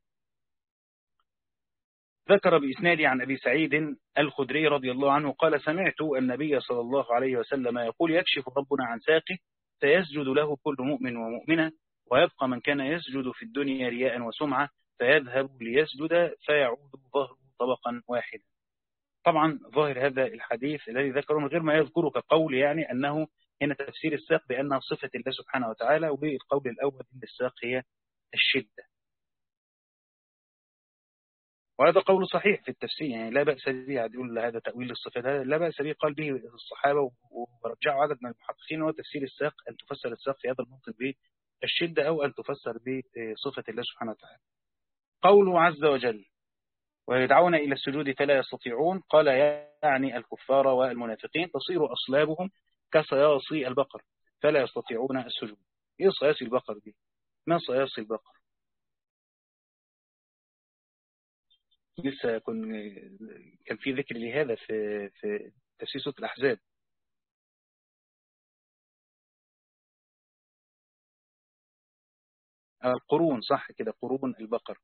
ذكر بإسناد عن أبي سعيد الخدري رضي الله عنه قال سمعت النبي صلى الله عليه وسلم يقول يكشف ربنا عن ساقه فيسجد له كل مؤمن ومؤمنة، ويبقى من كان يسجد في الدنيا رياء وسمعة فيذهب ليسجد فيعود ظهره طبقا واحدا. طبعا ظاهر هذا الحديث الذي ذكره من غير ما يذكره كقول يعني أنه هنا تفسير الساق بأنها صفة الله سبحانه وتعالى، وبالقول الأول أن الساق هي الشدة، وهذا قول صحيح في التفسير يعني لا بأس به. يقول هذا تأويل للصفات هذا لا بأس به، قال به الصحابة ورجعوا عدد من المحققين، وتفسير الساق أن تفسر الساق في هذا الموطن بالشدة أو أن تفسر بصفة الله سبحانه وتعالى. قوله عز وجل ويدعون إلى السجود فلا يستطيعون، قال يعني الكفار والمنافقين تصير أصلابهم كصياصي البقر فلا يستطيعون السجود. إيه صياصي البقر دي؟ ما صياصي البقر؟ لسه كن كان في ذكر لهذا في في تفسير سورة الأحزاب. القرون صح كده، قرون البقر.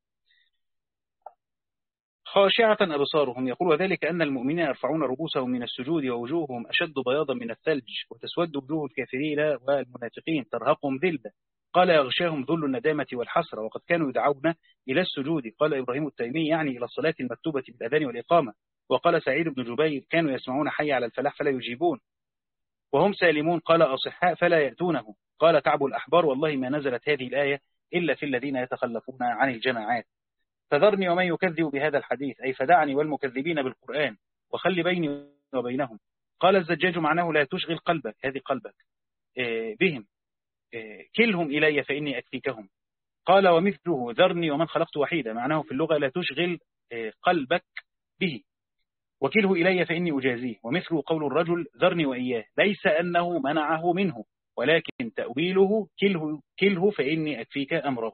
خاشعة أبصارهم يقول وذلك أن المؤمنين يرفعون رؤوسهم من السجود ووجوههم أشد بياضا من الثلج، وتسود وجوه الكافرين والمنافقين ترهقهم ذلة، قال يغشاهم ذل الندامة والحسرة، وقد كانوا يدعون إلى السجود، قال إبراهيم التيمي يعني إلى الصلاة المكتوبة بالأذان والإقامة، وقال سعيد بن جبير كانوا يسمعون حي على الفلاح فلا يجيبون وهم سالمون، قال أصحاء فلا يأتونه، قال كعب الأحبار والله ما نزلت هذه الآية إلا في الذين يتخلفون عن الجماعات. فذرني ومن يكذب بهذا الحديث أي فدعني والمكذبين بالقرآن وخلي بيني وبينهم. قال الزجاج معناه لا تشغل قلبك، هذه قلبك بهم، كلهم إلي فإني أكفيكهم. قال ومثله ذرني ومن خلقت وحيدا، معناه في اللغة لا تشغل قلبك به، وكله إلي فإني أجازيه. ومثله قول الرجل ذرني وإياه، ليس أنه منعه منه ولكن تأويله كله, كله فإني أكفيك أمره.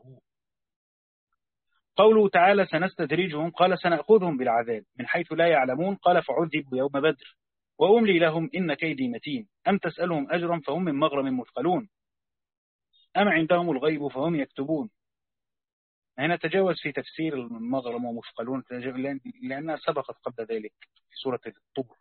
قوله تعالى سنستدرجهم قال سنأخذهم بالعذاب من حيث لا يعلمون، قال فعذبوا يوم بدر وأملي لهم إن كيدي متين، أم تسألهم أجرا فهم من مغرم مثقلون، أم عندهم الغيب فهم يكتبون. هنا تجاوز في تفسير المغرم ومثقلون لأنها سبقت قبل ذلك في سورة الطور.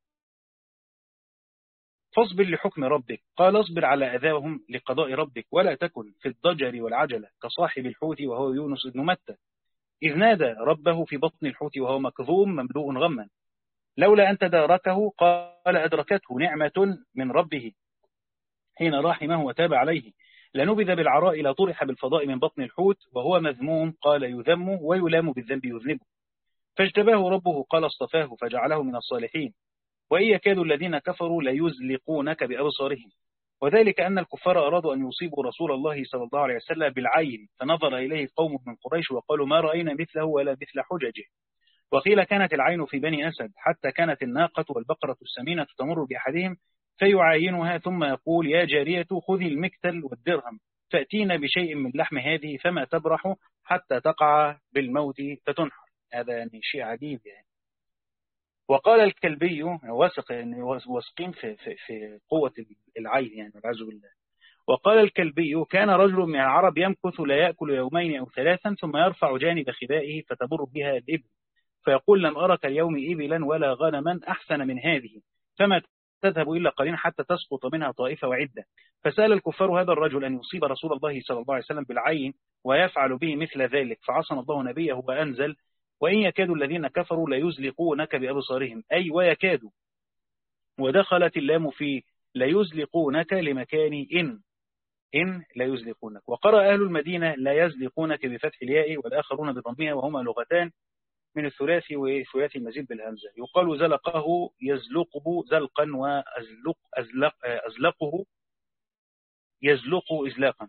فاصبر لحكم ربك، قال اصبر على أذاهم لقضاء ربك ولا تكن في الضجر والعجلة كصاحب الحوت وهو يونس بن متى إذ نادى ربه في بطن الحوت وهو مكظوم مملوء غما لولا أن تداركه قال أدركته نعمة من ربه حين رحمه وتاب عليه لنبذ بالعراء لا طرح بالفضاء من بطن الحوت وهو مذموم قال يذم ويلام بالذنب يذنبه فاجتباه ربه قال اصطفاه فجعله من الصالحين وإن يكاد الذين كفروا ليزلقونك بأبصارهم وذلك أن الكفار أرادوا أن يصيبوا رسول الله صلى الله عليه وسلم بالعين، فنظر إليه قوم من قريش وقالوا ما رأينا مثله ولا مثل حججه. وقيل كانت العين في بني أسد، حتى كانت الناقة والبقرة السمينة تمر بأحدهم فيعاينها ثم يقول يا جارية خذي المكتل والدرهم فأتينا بشيء من لحم هذه فما تبرح حتى تقع بالموت فتنحر. هذا يعني شيء عجيب يعني. وقال الكلبي واثق يعني واثقين في, في, في قوة العين يعني والعياذ بالله. وقال الكلبي كان رجل من العرب يمكث لا يأكل يومين أو ثلاثا ثم يرفع جانب خبائه فتمر بها الإبل فيقول لم أرك اليوم إبلا ولا غنما أحسن من هذه فما تذهب إلا قليلا حتى تسقط منها طائفة وعدة. فسأل الكفار هذا الرجل أن يصيب رسول الله صلى الله عليه وسلم بالعين ويفعل به مثل ذلك، فعصم الله نبيه وأنزل وإن يكاد الذين كفروا ليزلقونك بأبصارهم، أي ويكادوا، ودخلت اللام في ليزلقونك لمكان إن إن لا يزلقونك. وقرأ أهل المدينة لا يزلقونك بفتح الياء والآخرون بضمها وهما لغتان من الثلاثي وثلاثي المزيد بالهمزة. يقال زلقه يزلقه زلقا وأزلق أزلق أزلقه يزلق إزلاقا.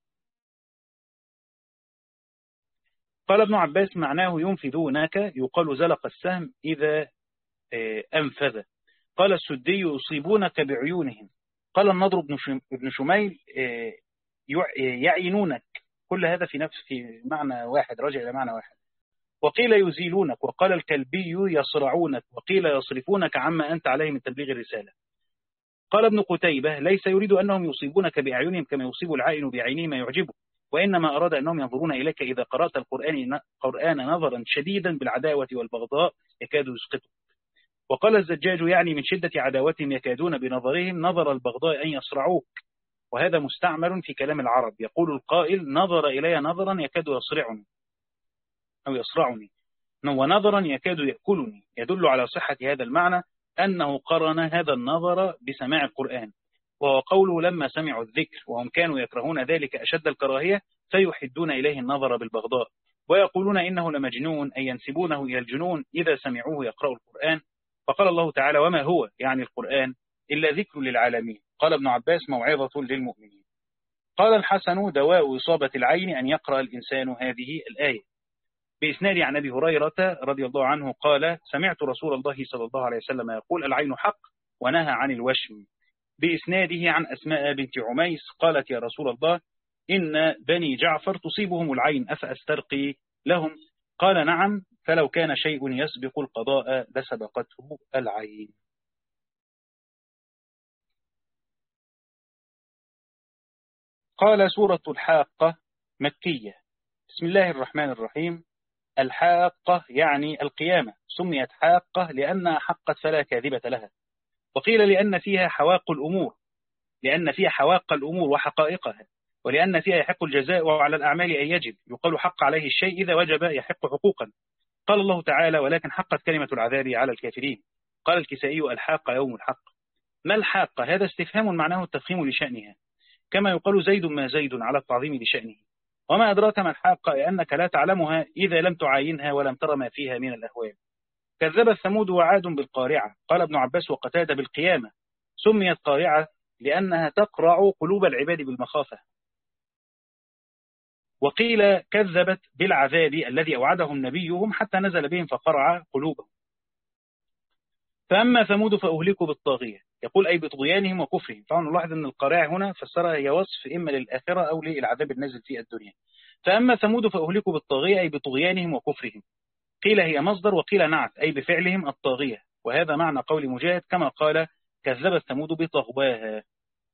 قال ابن عباس معناه ينفذونك، يقال زلق السهم إذا أنفذ. قال السدي يصيبونك بعيونهم. قال النضر بن شميل يعينونك. كل هذا في نفس في معنى واحد، راجع إلى معنى واحد. وقيل يزيلونك، وقال الكلبي يصرعونك، وقيل يصرفونك عما أنت عليه من تبليغ الرسالة. قال ابن قتيبة ليس يريد أنهم يصيبونك بأعينهم كما يصيب العائن بعينه ما يعجبه، وإنما أراد أنهم ينظرون إليك إذا قرأت القرآن قرآن نظرا شديدا بالعداوة والبغضاء يكاد يسقطه. وقال الزجاج يعني من شدة عداوتهم يكادون بنظرهم نظر البغضاء أن يصرعوك، وهذا مستعمل في كلام العرب. يقول القائل نظر إلي نظرا يكاد يصرعني أو يصرعني، ونظرا يكاد يأكلني، يدل على صحة هذا المعنى أنه قرن هذا النظر بسماع القرآن. وهو قوله لما سمعوا الذكر وهم كانوا يكرهون ذلك أشد الكراهية فيحدون إليه النظر بالبغضاء، ويقولون إنه لمجنون أي ينسبونه إلى الجنون إذا سمعوه يقرأ القرآن. فقال الله تعالى وما هو يعني القرآن إلا ذكر للعالمين. قال ابن عباس موعظة للمؤمنين. قال الحسن دواء إصابة العين أن يقرأ الإنسان هذه الآية. بإسناد عن أبي هريرة رضي الله عنه قال سمعت رسول الله صلى الله عليه وسلم يقول العين حق ونهى عن الوشم. بإسناده عن أسماء بنت عميس قالت يا رسول الله إن بني جعفر تصيبهم العين أفأسترقي لهم؟ قال نعم، فلو كان شيء يسبق القضاء لسبقته العين. قال سورة الحاقة مكية. بسم الله الرحمن الرحيم. الحاقة يعني القيامة، سميت حاقة لأنها حقت فلا كاذبة لها. وقيل لأن فيها حواق الأمور، لأن فيها حواق الأمور وحقائقها، ولأن فيها يحق الجزاء على الأعمال أن يجب، يقال حق عليه الشيء إذا وجب يحق حقوقا. قال الله تعالى ولكن حقت كلمة العذاب على الكافرين. قال الكسائي الحاق يوم الحق. ما الحاقة؟ هذا استفهام معناه التفخيم لشأنها، كما يقال زيد ما زيد على التعظيم لشأنه. وما أدراك ما الحاقة لأنك لا تعلمها إذا لم تعاينها ولم ترى ما فيها من الأهوال. كذب ثمود وعاد بالقارعة. قال ابن عباس وقتادة بالقيامة. سميت قارعة لأنها تقرع قلوب العباد بالمخافة. وقيل كذبت بالعذاب الذي أوعدهم نبيهم حتى نزل بهم فقرع قلوبهم. فأما ثمود فأهلكوا بالطاغية، يقول أي بطغيانهم وكفرهم. طبعا نلاحظ أن القارعة هنا فسرها هي وصف إما للآخرة أو للعذاب النازل في الدنيا. فأما ثمود فأهلكوا بالطاغية أي بطغيانهم وكفرهم. قيل هي مصدر وقيل نعت أي بفعلهم الطاغية، وهذا معنى قول مجاهد كما قال كذبت ثمود بطغواها.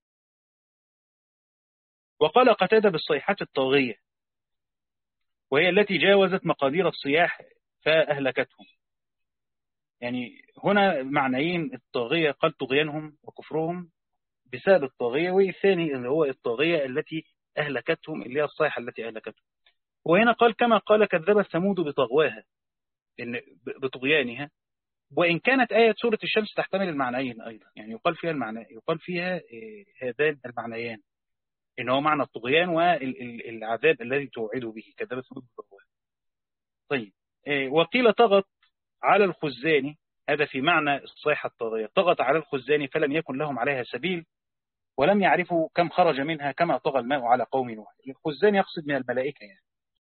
وقال قتادة بالصيحة الطاغية، وهي التي جاوزت مقادير الصياح فأهلكتهم. يعني هنا معنيين الطاغية، قال طغيانهم وكفرهم بسبب الطاغية، والثاني اللي هو الطاغية التي أهلكتهم اللي هي الصيحة التي أهلكتهم. وهنا قال كما قال كذبت ثمود بطغواها إن بطغيانها، وإن كانت آية سورة الشمس تحتمل المعنيين أيضا، يعني يقال فيها المعنى يقال فيها هذان المعنيان، إن هو معنى الطغيان والعذاب الذي توعد به كذبت ثمود بطغواها. طيب وقيل طغت على الخزان، هذا في معنى الصيحة الطاغية، طغت على الخزان فلم يكن لهم عليها سبيل. ولم يعرفوا كم خرج منها كما طغى الماء على قوم نوح. الخزان يقصد من الملائكة يعني.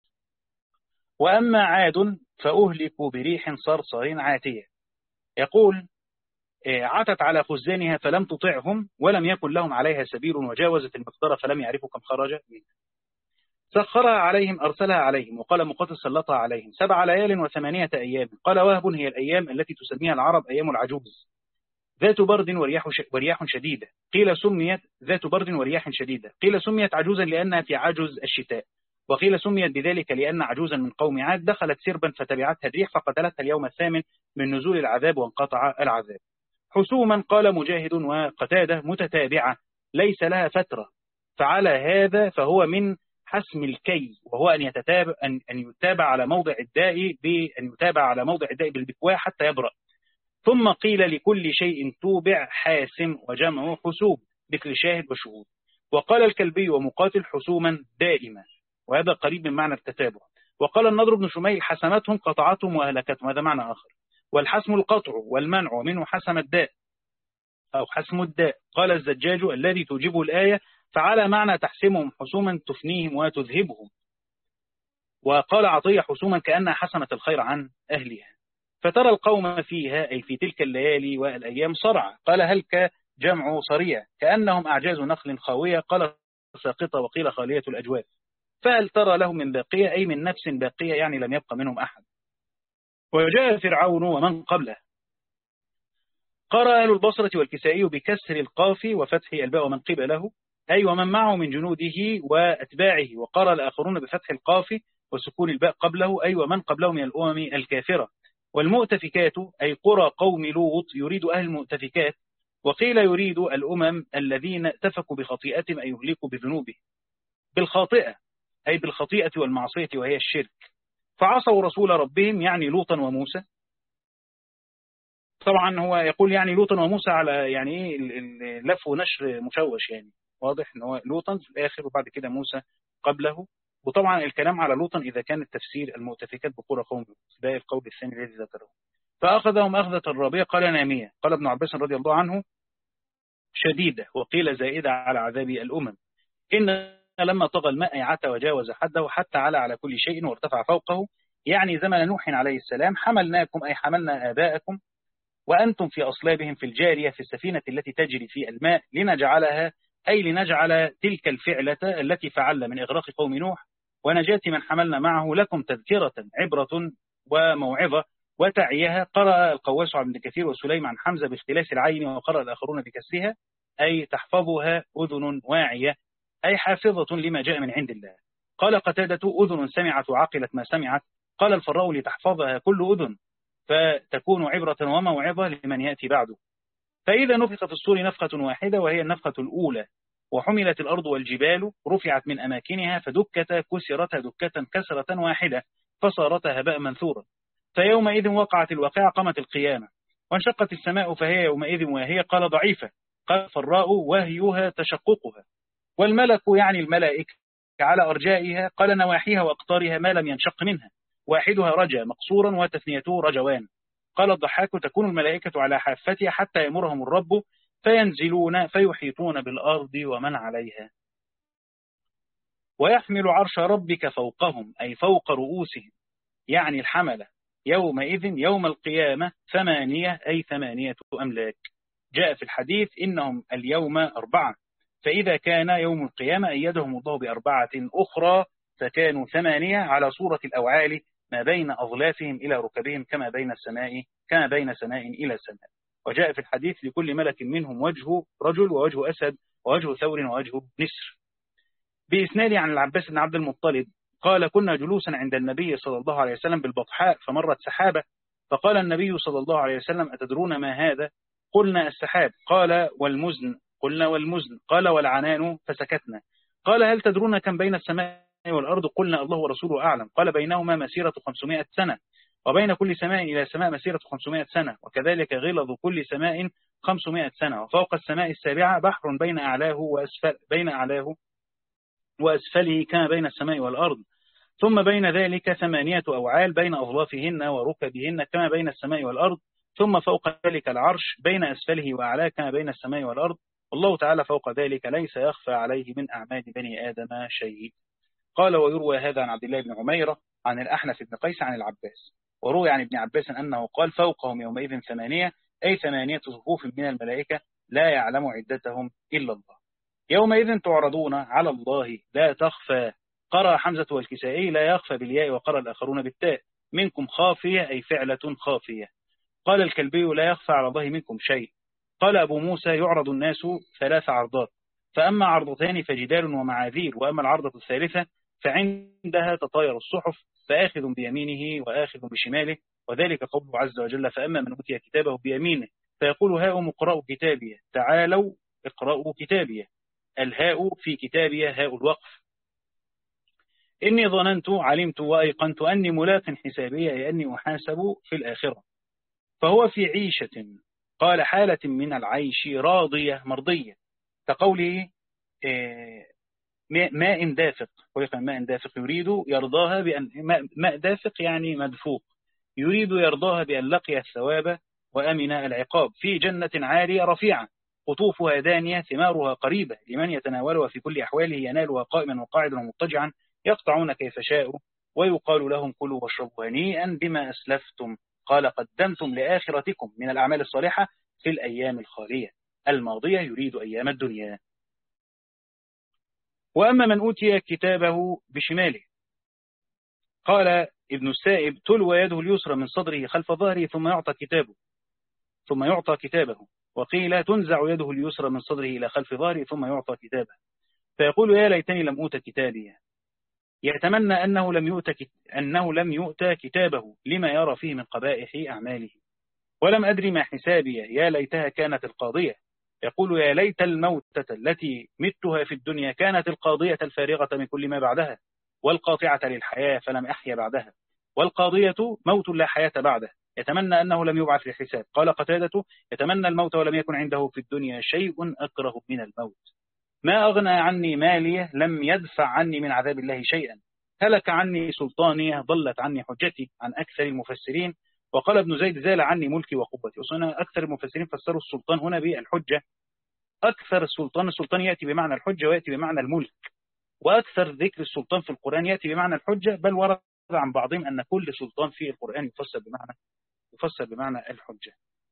وأما عاد فأهلكوا بريح صرصر عاتية، يقول عتت على خزانها فلم تطعهم ولم يكن لهم عليها سبيل، وجاوزت المقدرة فلم يعرفوا كم خرج منها. سخرها عليهم أرسلها عليهم، وقال مقاتل سلطها عليهم سبع ليال وثمانية أيام. قال وهب هي الأيام التي تسميها العرب أيام العجوز، ذات برد ورياح ورياح شديدة. قيل سميت ذات برد ورياح شديدة، قيل سميت عجوزا لأنها في عجز الشتاء، وقيل سميت بذلك لأن عجوزا من قوم عاد دخلت سربا فتبعتها الريح فقتلتها اليوم الثامن من نزول العذاب وانقطع العذاب. حسوما قال مجاهد وقتادة متتابعة ليس لها فترة، فعلى هذا فهو من حسم الكي، وهو أن يتتابع أن أن يتابع على موضع الداء بأن يتابع على موضع الداء بالبكواء حتى يبرأ. ثم قيل لكل شيء توبع حاسم، وجمعه حسوب مثل شاهد وشهود. وقال الكلبي ومقاتل حسوما دائما، وهذا قريب من معنى التتابع. وقال النضر بن شميل حسمتهم قطعتهم وأهلكتهم، هذا معنى آخر. والحسم القطع والمنع، ومنه حسم الداء أو حسم الداء. قال الزجاج الذي توجبه الآية فعلى معنى تحسمهم حسوما تفنيهم وتذهبهم. وقال عطية حسوما كأنها حسمت الخير عن أهلها. فترى القوم فيها أي في تلك الليالي والأيام صرع. قال هلك جمع صريع كأنهم أعجاز نخل خاوية، قال ساقطة وقيل خالية الأجواف. فهل ترى لهم من باقية أي من نفس باقية، يعني لم يبقى منهم أحد. وجاء فرعون ومن قبله. قرأ أهل البصرة والكسائي بكسر القاف وفتح الباء ومن قبله أي ومن معه من جنوده وأتباعه. وقرأ الآخرون بفتح القاف وسكون الباء قبله أي ومن قبله من الأمم الكافرة. والمؤتفكات أي قرى قوم لوط، يريد أهل المؤتفكات. وقيل يريد الأمم الذين اتفقوا بخطيئتهم أي يهلكوا بذنوبه. بالخاطئة أي بالخطيئة والمعصية وهي الشرك. فعصوا رسول ربهم يعني لوطا وموسى. طبعا هو يقول يعني لوطا وموسى على يعني ايه لف ونشر مشوش، يعني واضح ان هو لوطا في الاخر وبعد كده موسى قبله. وطبعا الكلام على لوطا اذا كان التفسير المؤتفكات بقرى قوم لوط، ده القول الثاني الذي ذكره. فاخذهم اخذة الرابية، قال نامية. قال ابن عباس رضي الله عنه شديدة، وقيل زائدة على عذاب الامم. ان لما طغى الماء عتى وجاوز حده حتى على على كل شيء وارتفع فوقه، يعني زمن نوح عليه السلام. حملناكم أي حملنا آباءكم وأنتم في أصلابهم في الجارية في السفينة التي تجري في الماء لنجعلها أي لنجعل تلك الفعلة التي فعل من إغراق قوم نوح ونجاة من حملنا معه لكم تذكرة عبرة وموعظة وتعيها. قرأ القواس عن ابن كثير وسليم عن حمزة باختلاس العين، وقرأ الآخرون بكسرها أي تحفظها أذن واعية أي حافظة لما جاء من عند الله. قال قتادة أذن سمعت وعقلت ما سمعت. قال الفراء لتحفظها كل أذن فتكون عبرة وموعظة لمن يأتي بعده. فإذا نفخ في الصور نفخة واحدة وهي النفخة الأولى، وحملت الأرض والجبال رفعت من أماكنها فدكتا كسرتا دكة كسرة واحدة فصارتا هباء منثورا. فيومئذ وقعت الواقعة قامت القيامة. وانشقت السماء فهي يومئذ واهية. قال ضعيفة. قال الفراء وهيها تشققها. والملك يعني الملائكة على أرجائها. قال نواحيها وأقطارها ما لم ينشق منها، واحدها رجا مقصورا وتثنيته رجوان. قال الضحاك تكون الملائكة على حافتها حتى يمرهم الرب فينزلون فيحيطون بالأرض ومن عليها. ويحمل عرش ربك فوقهم أي فوق رؤوسهم، يعني الحملة يومئذ يوم القيامة ثمانية أي ثمانية أملاك. جاء في الحديث إنهم اليوم أربعة، فإذا كان يوم القيامة أيدهم الله بأربعة أخرى فكانوا ثمانية على صورة الأوعال ما بين أظلافهم إلى ركبهم كما بين السماء كما بين سماء إلى سماء. وجاء في الحديث لكل ملك منهم وجه رجل ووجه أسد ووجه ثور ووجه نسر. بإسناد عن العباس بن عبد المطلب قال كنا جلوسا عند النبي صلى الله عليه وسلم بالبطحاء فمرت سحابة، فقال النبي صلى الله عليه وسلم أتدرون ما هذا؟ قلنا السحاب. قال والمزن. قلنا والمزن. قال والعنان، فسكتنا. قال هل تدرون كم بين السماء والأرض؟ قلنا الله ورسوله أعلم. قال بينهما مسيرة خمسمائة سنة، وبين كل سماء إلى سماء مسيرة خمسمائة سنة، وكذلك غلظ كل سماء خمسمائة سنة، وفوق السماء السابعة بحر بين أعلاه وأسفل بين أعلاه وأسفله كما بين السماء والأرض، ثم بين ذلك ثمانية أوعال بين أظلافهن وركبهن كما بين السماء والأرض، ثم فوق ذلك العرش بين أسفله وأعلاه كما بين السماء والأرض، والله تعالى فوق ذلك ليس يخفى عليه من أعمال بني آدم شيء. قال ويروى هذا عن عبد الله بن عميرة عن الأحنف بن قيس عن العباس. وروي عن ابن عباس أنه قال فوقهم يومئذ ثمانية، أي ثمانية صفوف من الملائكة لا يعلم عدتهم إلا الله. يومئذ تعرضون على الله لا تخفى. قرأ حمزة والكسائي لا يخفى بالياء، وقرأ الآخرون بالتاء. منكم خافية أي فعلة خافية. قال الكلبي لا يخفى على الله منكم شيء. قال أبو موسى يعرض الناس ثلاث عرضات، فأما عرضتان فجدال ومعاذير، وأما العرضة الثالثة فعندها تطاير الصحف، فآخذ بيمينه وآخذ بشماله، وذلك قوله عز وجل فأما من أوتي كتابه بيمينه فيقول هاؤم اقرأوا كتابيه، تعالوا اقرأوا كتابيه. الهاء في كتابيه هاء الوقف. إني ظننت علمت وأيقنت أني ملاق حسابي، أي أني أحاسب في الآخرة. فهو في عيشة، قال حالة من العيش راضية مرضية، كقوله ماء دافق، ماء دافق يريد يرضاها بأن ماء دافق يعني مدفوق، يريد يرضاها بأن لقي الثواب وأمن العقاب. في جنة عالية رفيعة قطوفها دانية ثمارها قريبة، لمن يتناولها في كل أحواله ينالها قائما وقاعدا ومضطجعا، يقطعون كيف شاءوا، ويقال لهم كلوا واشربوا هنيئا بما أسلفتم قال قدمتم لآخرتكم من الأعمال الصالحة في الأيام الخالية الماضية، يريد أيام الدنيا. وأما من أوتي كتابه بشماله، قال ابن السائب تلوى يده اليسرى من صدره خلف ظهره ثم يعطى كتابه ثم يعطى كتابه وقيل تنزع يده اليسرى من صدره إلى خلف ظهره ثم يعطى كتابه، فيقول يا ليتني لم أوت كتابي. يتمنى أنه لم يؤت أنه لم يؤت كتابه لما يرى فيه من قبائح أعماله. ولم أدري ما حسابي، يا ليتها كانت القاضية. يقول يا ليت الموتة التي متها في الدنيا كانت القاضية الفارغة من كل ما بعدها، والقاطعة للحياة فلم أحيا بعدها، والقاضية موت لا حياة بعده. يتمنى أنه لم يبعث للحساب. قال قتادة يتمنى الموت ولم يكن عنده في الدنيا شيء أكره من الموت. ما أغنى عني مالية لم يدفع عني من عذاب الله شيئا، هلك عني سلطانية ضلت عني حجتي عن أكثر المفسرين. وقال ابن زيد زال عني ملكي وقوتي. وصنع أكثر المفسرين فسروا السلطان هنا بالحجة. أكثر السلطان، السلطان يأتي بمعنى الحجة ويأتي بمعنى الملك، وأكثر ذكر السلطان في القرآن يأتي بمعنى الحجة، بل ورد عن بعضهم أن كل سلطان في القرآن يفسر بمعنى يفسر بمعنى الحجة.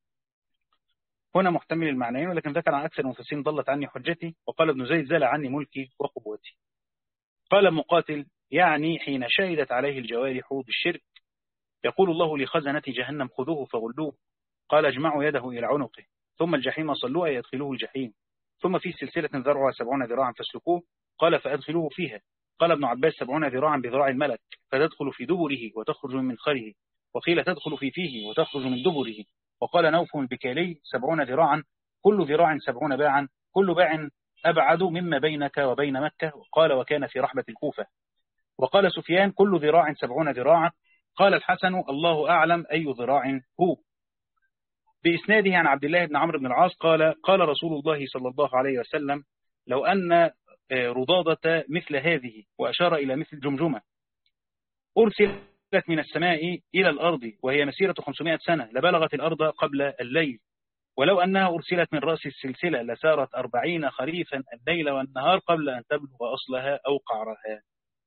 هنا محتمل المعنيين، ولكن ذكر عن أكثر المفسرين ضلت عني حجتي. وقال ابن زيد زال عني ملكي وقوتي. قال مقاتل يعني حين شهدت عليه الجوارح بالشرك يقول الله لخزنة جهنم خذوه فغلوه، قال اجمعوا يده إلى عنقه ثم الجحيم صلوه يدخلوه الجحيم، ثم في سلسلة ذرعها سبعون ذراعا فاسلكوه، قال فأدخلوه فيها. قال ابن عباس سبعون ذراعا بذراع الملك، فتدخل في دبره وتخرج من منخره، وقيل تدخل في فيه وتخرج من دبره. وقال نوف البكالي سبعون ذراعا كل ذراع سبعون باعا، كل باع أبعد مما بينك وبين مكة. قال وكان في رحبة الكوفة. وقال سفيان كل ذراع سبعون ذراعا. قال الحسن الله أعلم أي ذراع هو. بإسناده عن عبد الله بن عمرو بن العاص قال قال رسول الله صلى الله عليه وسلم لو أن رضاضة مثل هذه، وأشار إلى مثل جمجمة، أرسلت من السماء إلى الأرض وهي مسيرة خمسمائة سنة لبلغت الأرض قبل الليل، ولو أنها أرسلت من رأس السلسلة لسارت أربعين خريفا الليل والنهار قبل أن تبلغ أصلها أو قعرها.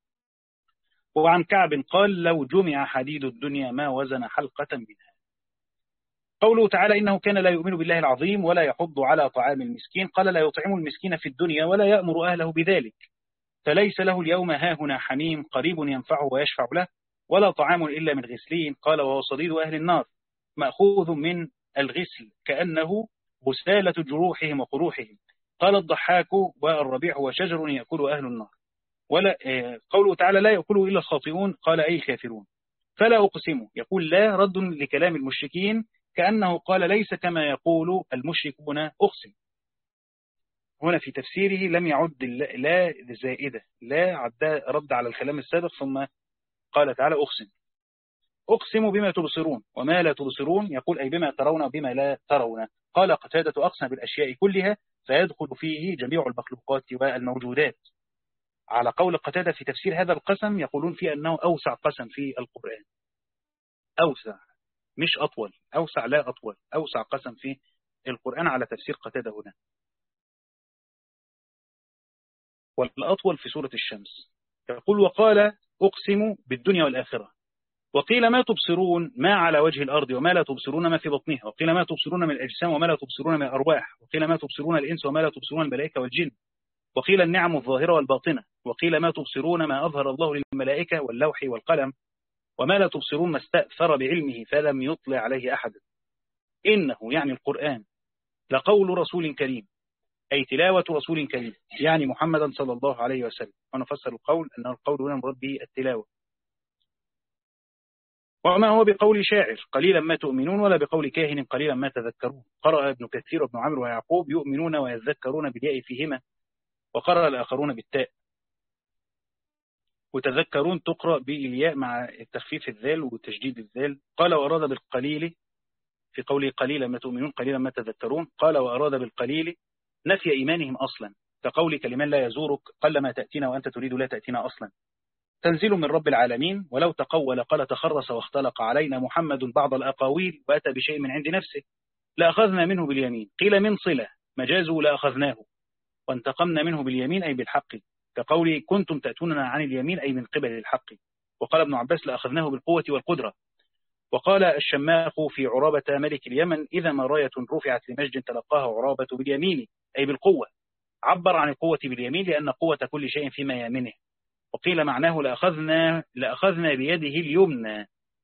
وعن كعب قال لو جمع حديد الدنيا ما وزن حلقة منها. قوله تعالى إنه كان لا يؤمن بالله العظيم ولا يحض على طعام المسكين، قال لا يطعم المسكين في الدنيا ولا يأمر أهله بذلك، فليس له اليوم هاهنا حميم قريب ينفعه ويشفع له، ولا طعام إلا من غسلين، قال وهو صديد أهل النار مأخوذ من الغسل كأنه غسالة جروحهم وقروحهم. قال الضحاك والربيع هو شجر يأكل أهل النار. ولا قوله تعالى لا يأكله إلا الخاطئون، قال أي الكافرون. فلا أقسم يقول لا رد لكلام المشركين، كأنه قال ليس كما يقول المشركون أقسم. هنا في تفسيره لم يعد لا زائدة، لا عد رد على الكلام السابق، ثم قال تعالى أقسم. أقسم بما تبصرون وما لا تبصرون، يقول أي بما ترون وبما لا ترون. قال قتادة أقسم بالأشياء كلها، فيدخل فيه جميع المخلوقات والموجودات. على قول قتادة في تفسير هذا القسم يقولون فيه أنه أوسع قسم في القرآن، أوسع مش أطول، أوسع لا أطول، أوسع قسم في القرآن على تفسير قتادة هنا. والأطول في سورة الشمس. يقول وقال أقسم بالدنيا والآخرة، وقيل ما تبصرون ما على وجه الأرض وما لا تبصرون ما في بطنها، وقيل ما تبصرون من الأجسام وما لا تبصرون من الأرواح، وقيل ما تبصرون الإنس وما لا تبصرون الملائكة والجن، وقيل النعم الظاهرة والباطنة، وقيل ما تبصرون ما أظهر الله للملائكة واللوح والقلم، وما لا تبصرون ما استأثر بعلمه فلم يطلع عليه أحد. إنه يعني القرآن لقول رسول كريم، أي تلاوة رسول كريم، يعني محمدا صلى الله عليه وسلم. ونفسر القول أن القول هنا المراد به التلاوة. وما هو بقول شاعر قليلا ما تؤمنون ولا بقول كاهن قليلا ما تذكرون. قرأ ابن كثير وابن عمرو ويعقوب يؤمنون ويذكرون بالياء فيهما، وقرأ الآخرون بالتاء. وتذكرون تقرأ بالياء مع تخفيف الذال وتشديد الذال. قال وأراد بالقليل في قوله قليلا ما تؤمنون قليلا ما تذكرون، قال وأراد بالقليل نفي إيمانهم أصلا، كقولك لمن لا يزورك قل ما تأتينا وأنت تريد لا تأتينا أصلا. تنزيل من رب العالمين، ولو تقول قال تخرص واختلق علينا محمد بعض الأقاويل وأتى بشيء من عند نفسه لأخذنا منه باليمين. قيل من صلة مجازه لأخذناه، وانتقمنا منه باليمين أي بالحق، كقول كنتم تأتوننا عن اليمين أي من قبل الحق. وقال ابن عباس لأخذناه بالقوة والقدرة. وقال الشماخ في عرابة ملك اليمن إذا ما راية رفعت لمجد تلقاها عرابة باليمين أي بالقوة، عبر عن القوة باليمين لأن قوة كل شيء في ميامنه. وقيل معناه لأخذنا, لأخذنا بيده اليمنى،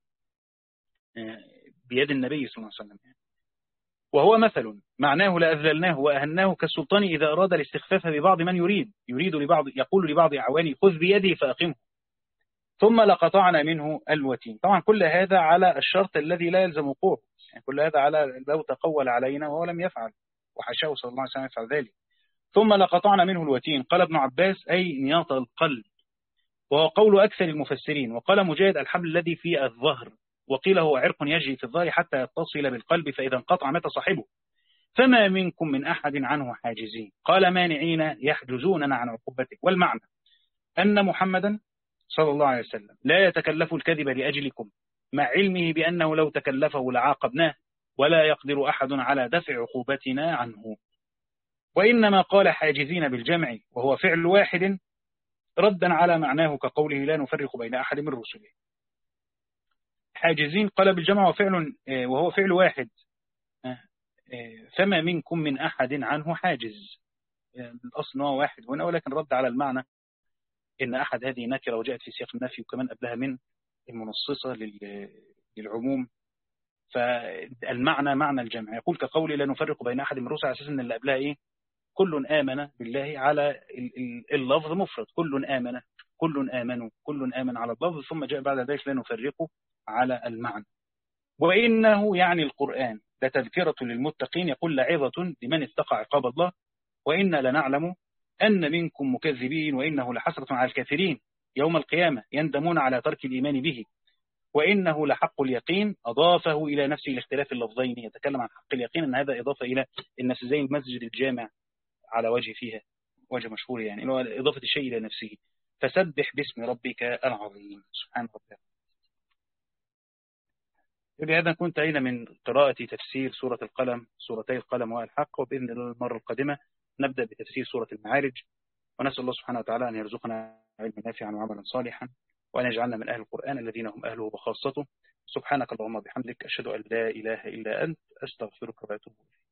بيد النبي صلى الله عليه وسلم، وهو مثل معناه لأذللناه وأهناه كالسلطان إذا أراد الاستخفاف ببعض من يريد يريد لبعض يقول لبعض أعواني خذ بيدي فأقمه ثم لقطعنا منه الوتين. طبعا كل هذا على الشرط الذي لا يلزم وقوعه، يعني كل هذا على لو تقول علينا وهو لم يفعل، وحشاه صلى الله عليه وسلم يفعل ذلك. ثم لقطعنا منه الوتين، قال ابن عباس أي نياط القلب، وهو قول أكثر المفسرين. وقال مجاهد الحبل الذي في الظهر، وقيل هو عرق يجري في الظهر حتى يتصل بالقلب فإذا انقطع مات صاحبه. فما منكم من أحد عنه حاجزين، قال مانعين يحجزوننا عن عقوبته. والمعنى أن محمدا صلى الله عليه وسلم لا يتكلف الكذب لأجلكم مع علمه بأنه لو تكلفه لعاقبناه، ولا يقدر أحد على دفع عقوبتنا عنه. وإنما قال حاجزين بالجمع وهو فعل واحد ردا على معناه كقوله لا نفرق بين أحد من رسله. حاجزين قال بالجمع وفعل وهو فعل واحد، فما منكم من أحد عنه حاجز، الأصل هو واحد هنا، ولكن رد على المعنى إن أحد هذه نكرة وجاءت في سياق النفي وكمان قبلها من المنصصة للعموم، فالمعنى معنى الجمع. يقول كقولي لا نفرق بين أحد من الرسل على أساس إن اللي قبلها إيه كل آمن بالله على اللفظ مفرد، كل آمن كل آمنوا كل آمن على اللفظ، ثم جاء بعد ذلك لا نفرق على المعنى. وإنه يعني القرآن لتذكرة للمتقين، يقول لعظة لمن اتقى عقاب الله، وإنا لنعلم أن منكم مكذبين، وإنه لحسرة على الكافرين يوم القيامة يندمون على ترك الإيمان به، وإنه لحق اليقين أضافه إلى نفسه لاختلاف اللفظين. يتكلم عن حق اليقين أن هذا إضافة إلى النفس زي المسجد الجامع على وجه فيها وجه مشهور، يعني إنه إضافة الشيء إلى نفسه. فسبح باسم ربك العظيم سبحان ربك. بهذا كنت أين من قراءة تفسير سورة القلم، سورتي القلم والحق، وبإذن الله المرة القادمة نبدأ بتفسير سورة المعارج. ونسأل الله سبحانه وتعالى أن يرزقنا علما نافعا وعملا صالحا، وأن يجعلنا من أهل القرآن الذين هم أهله وخاصته. سبحانك اللهم وبحمدك أشهد أن لا إله إلا أنت أستغفرك وأتوب إليك.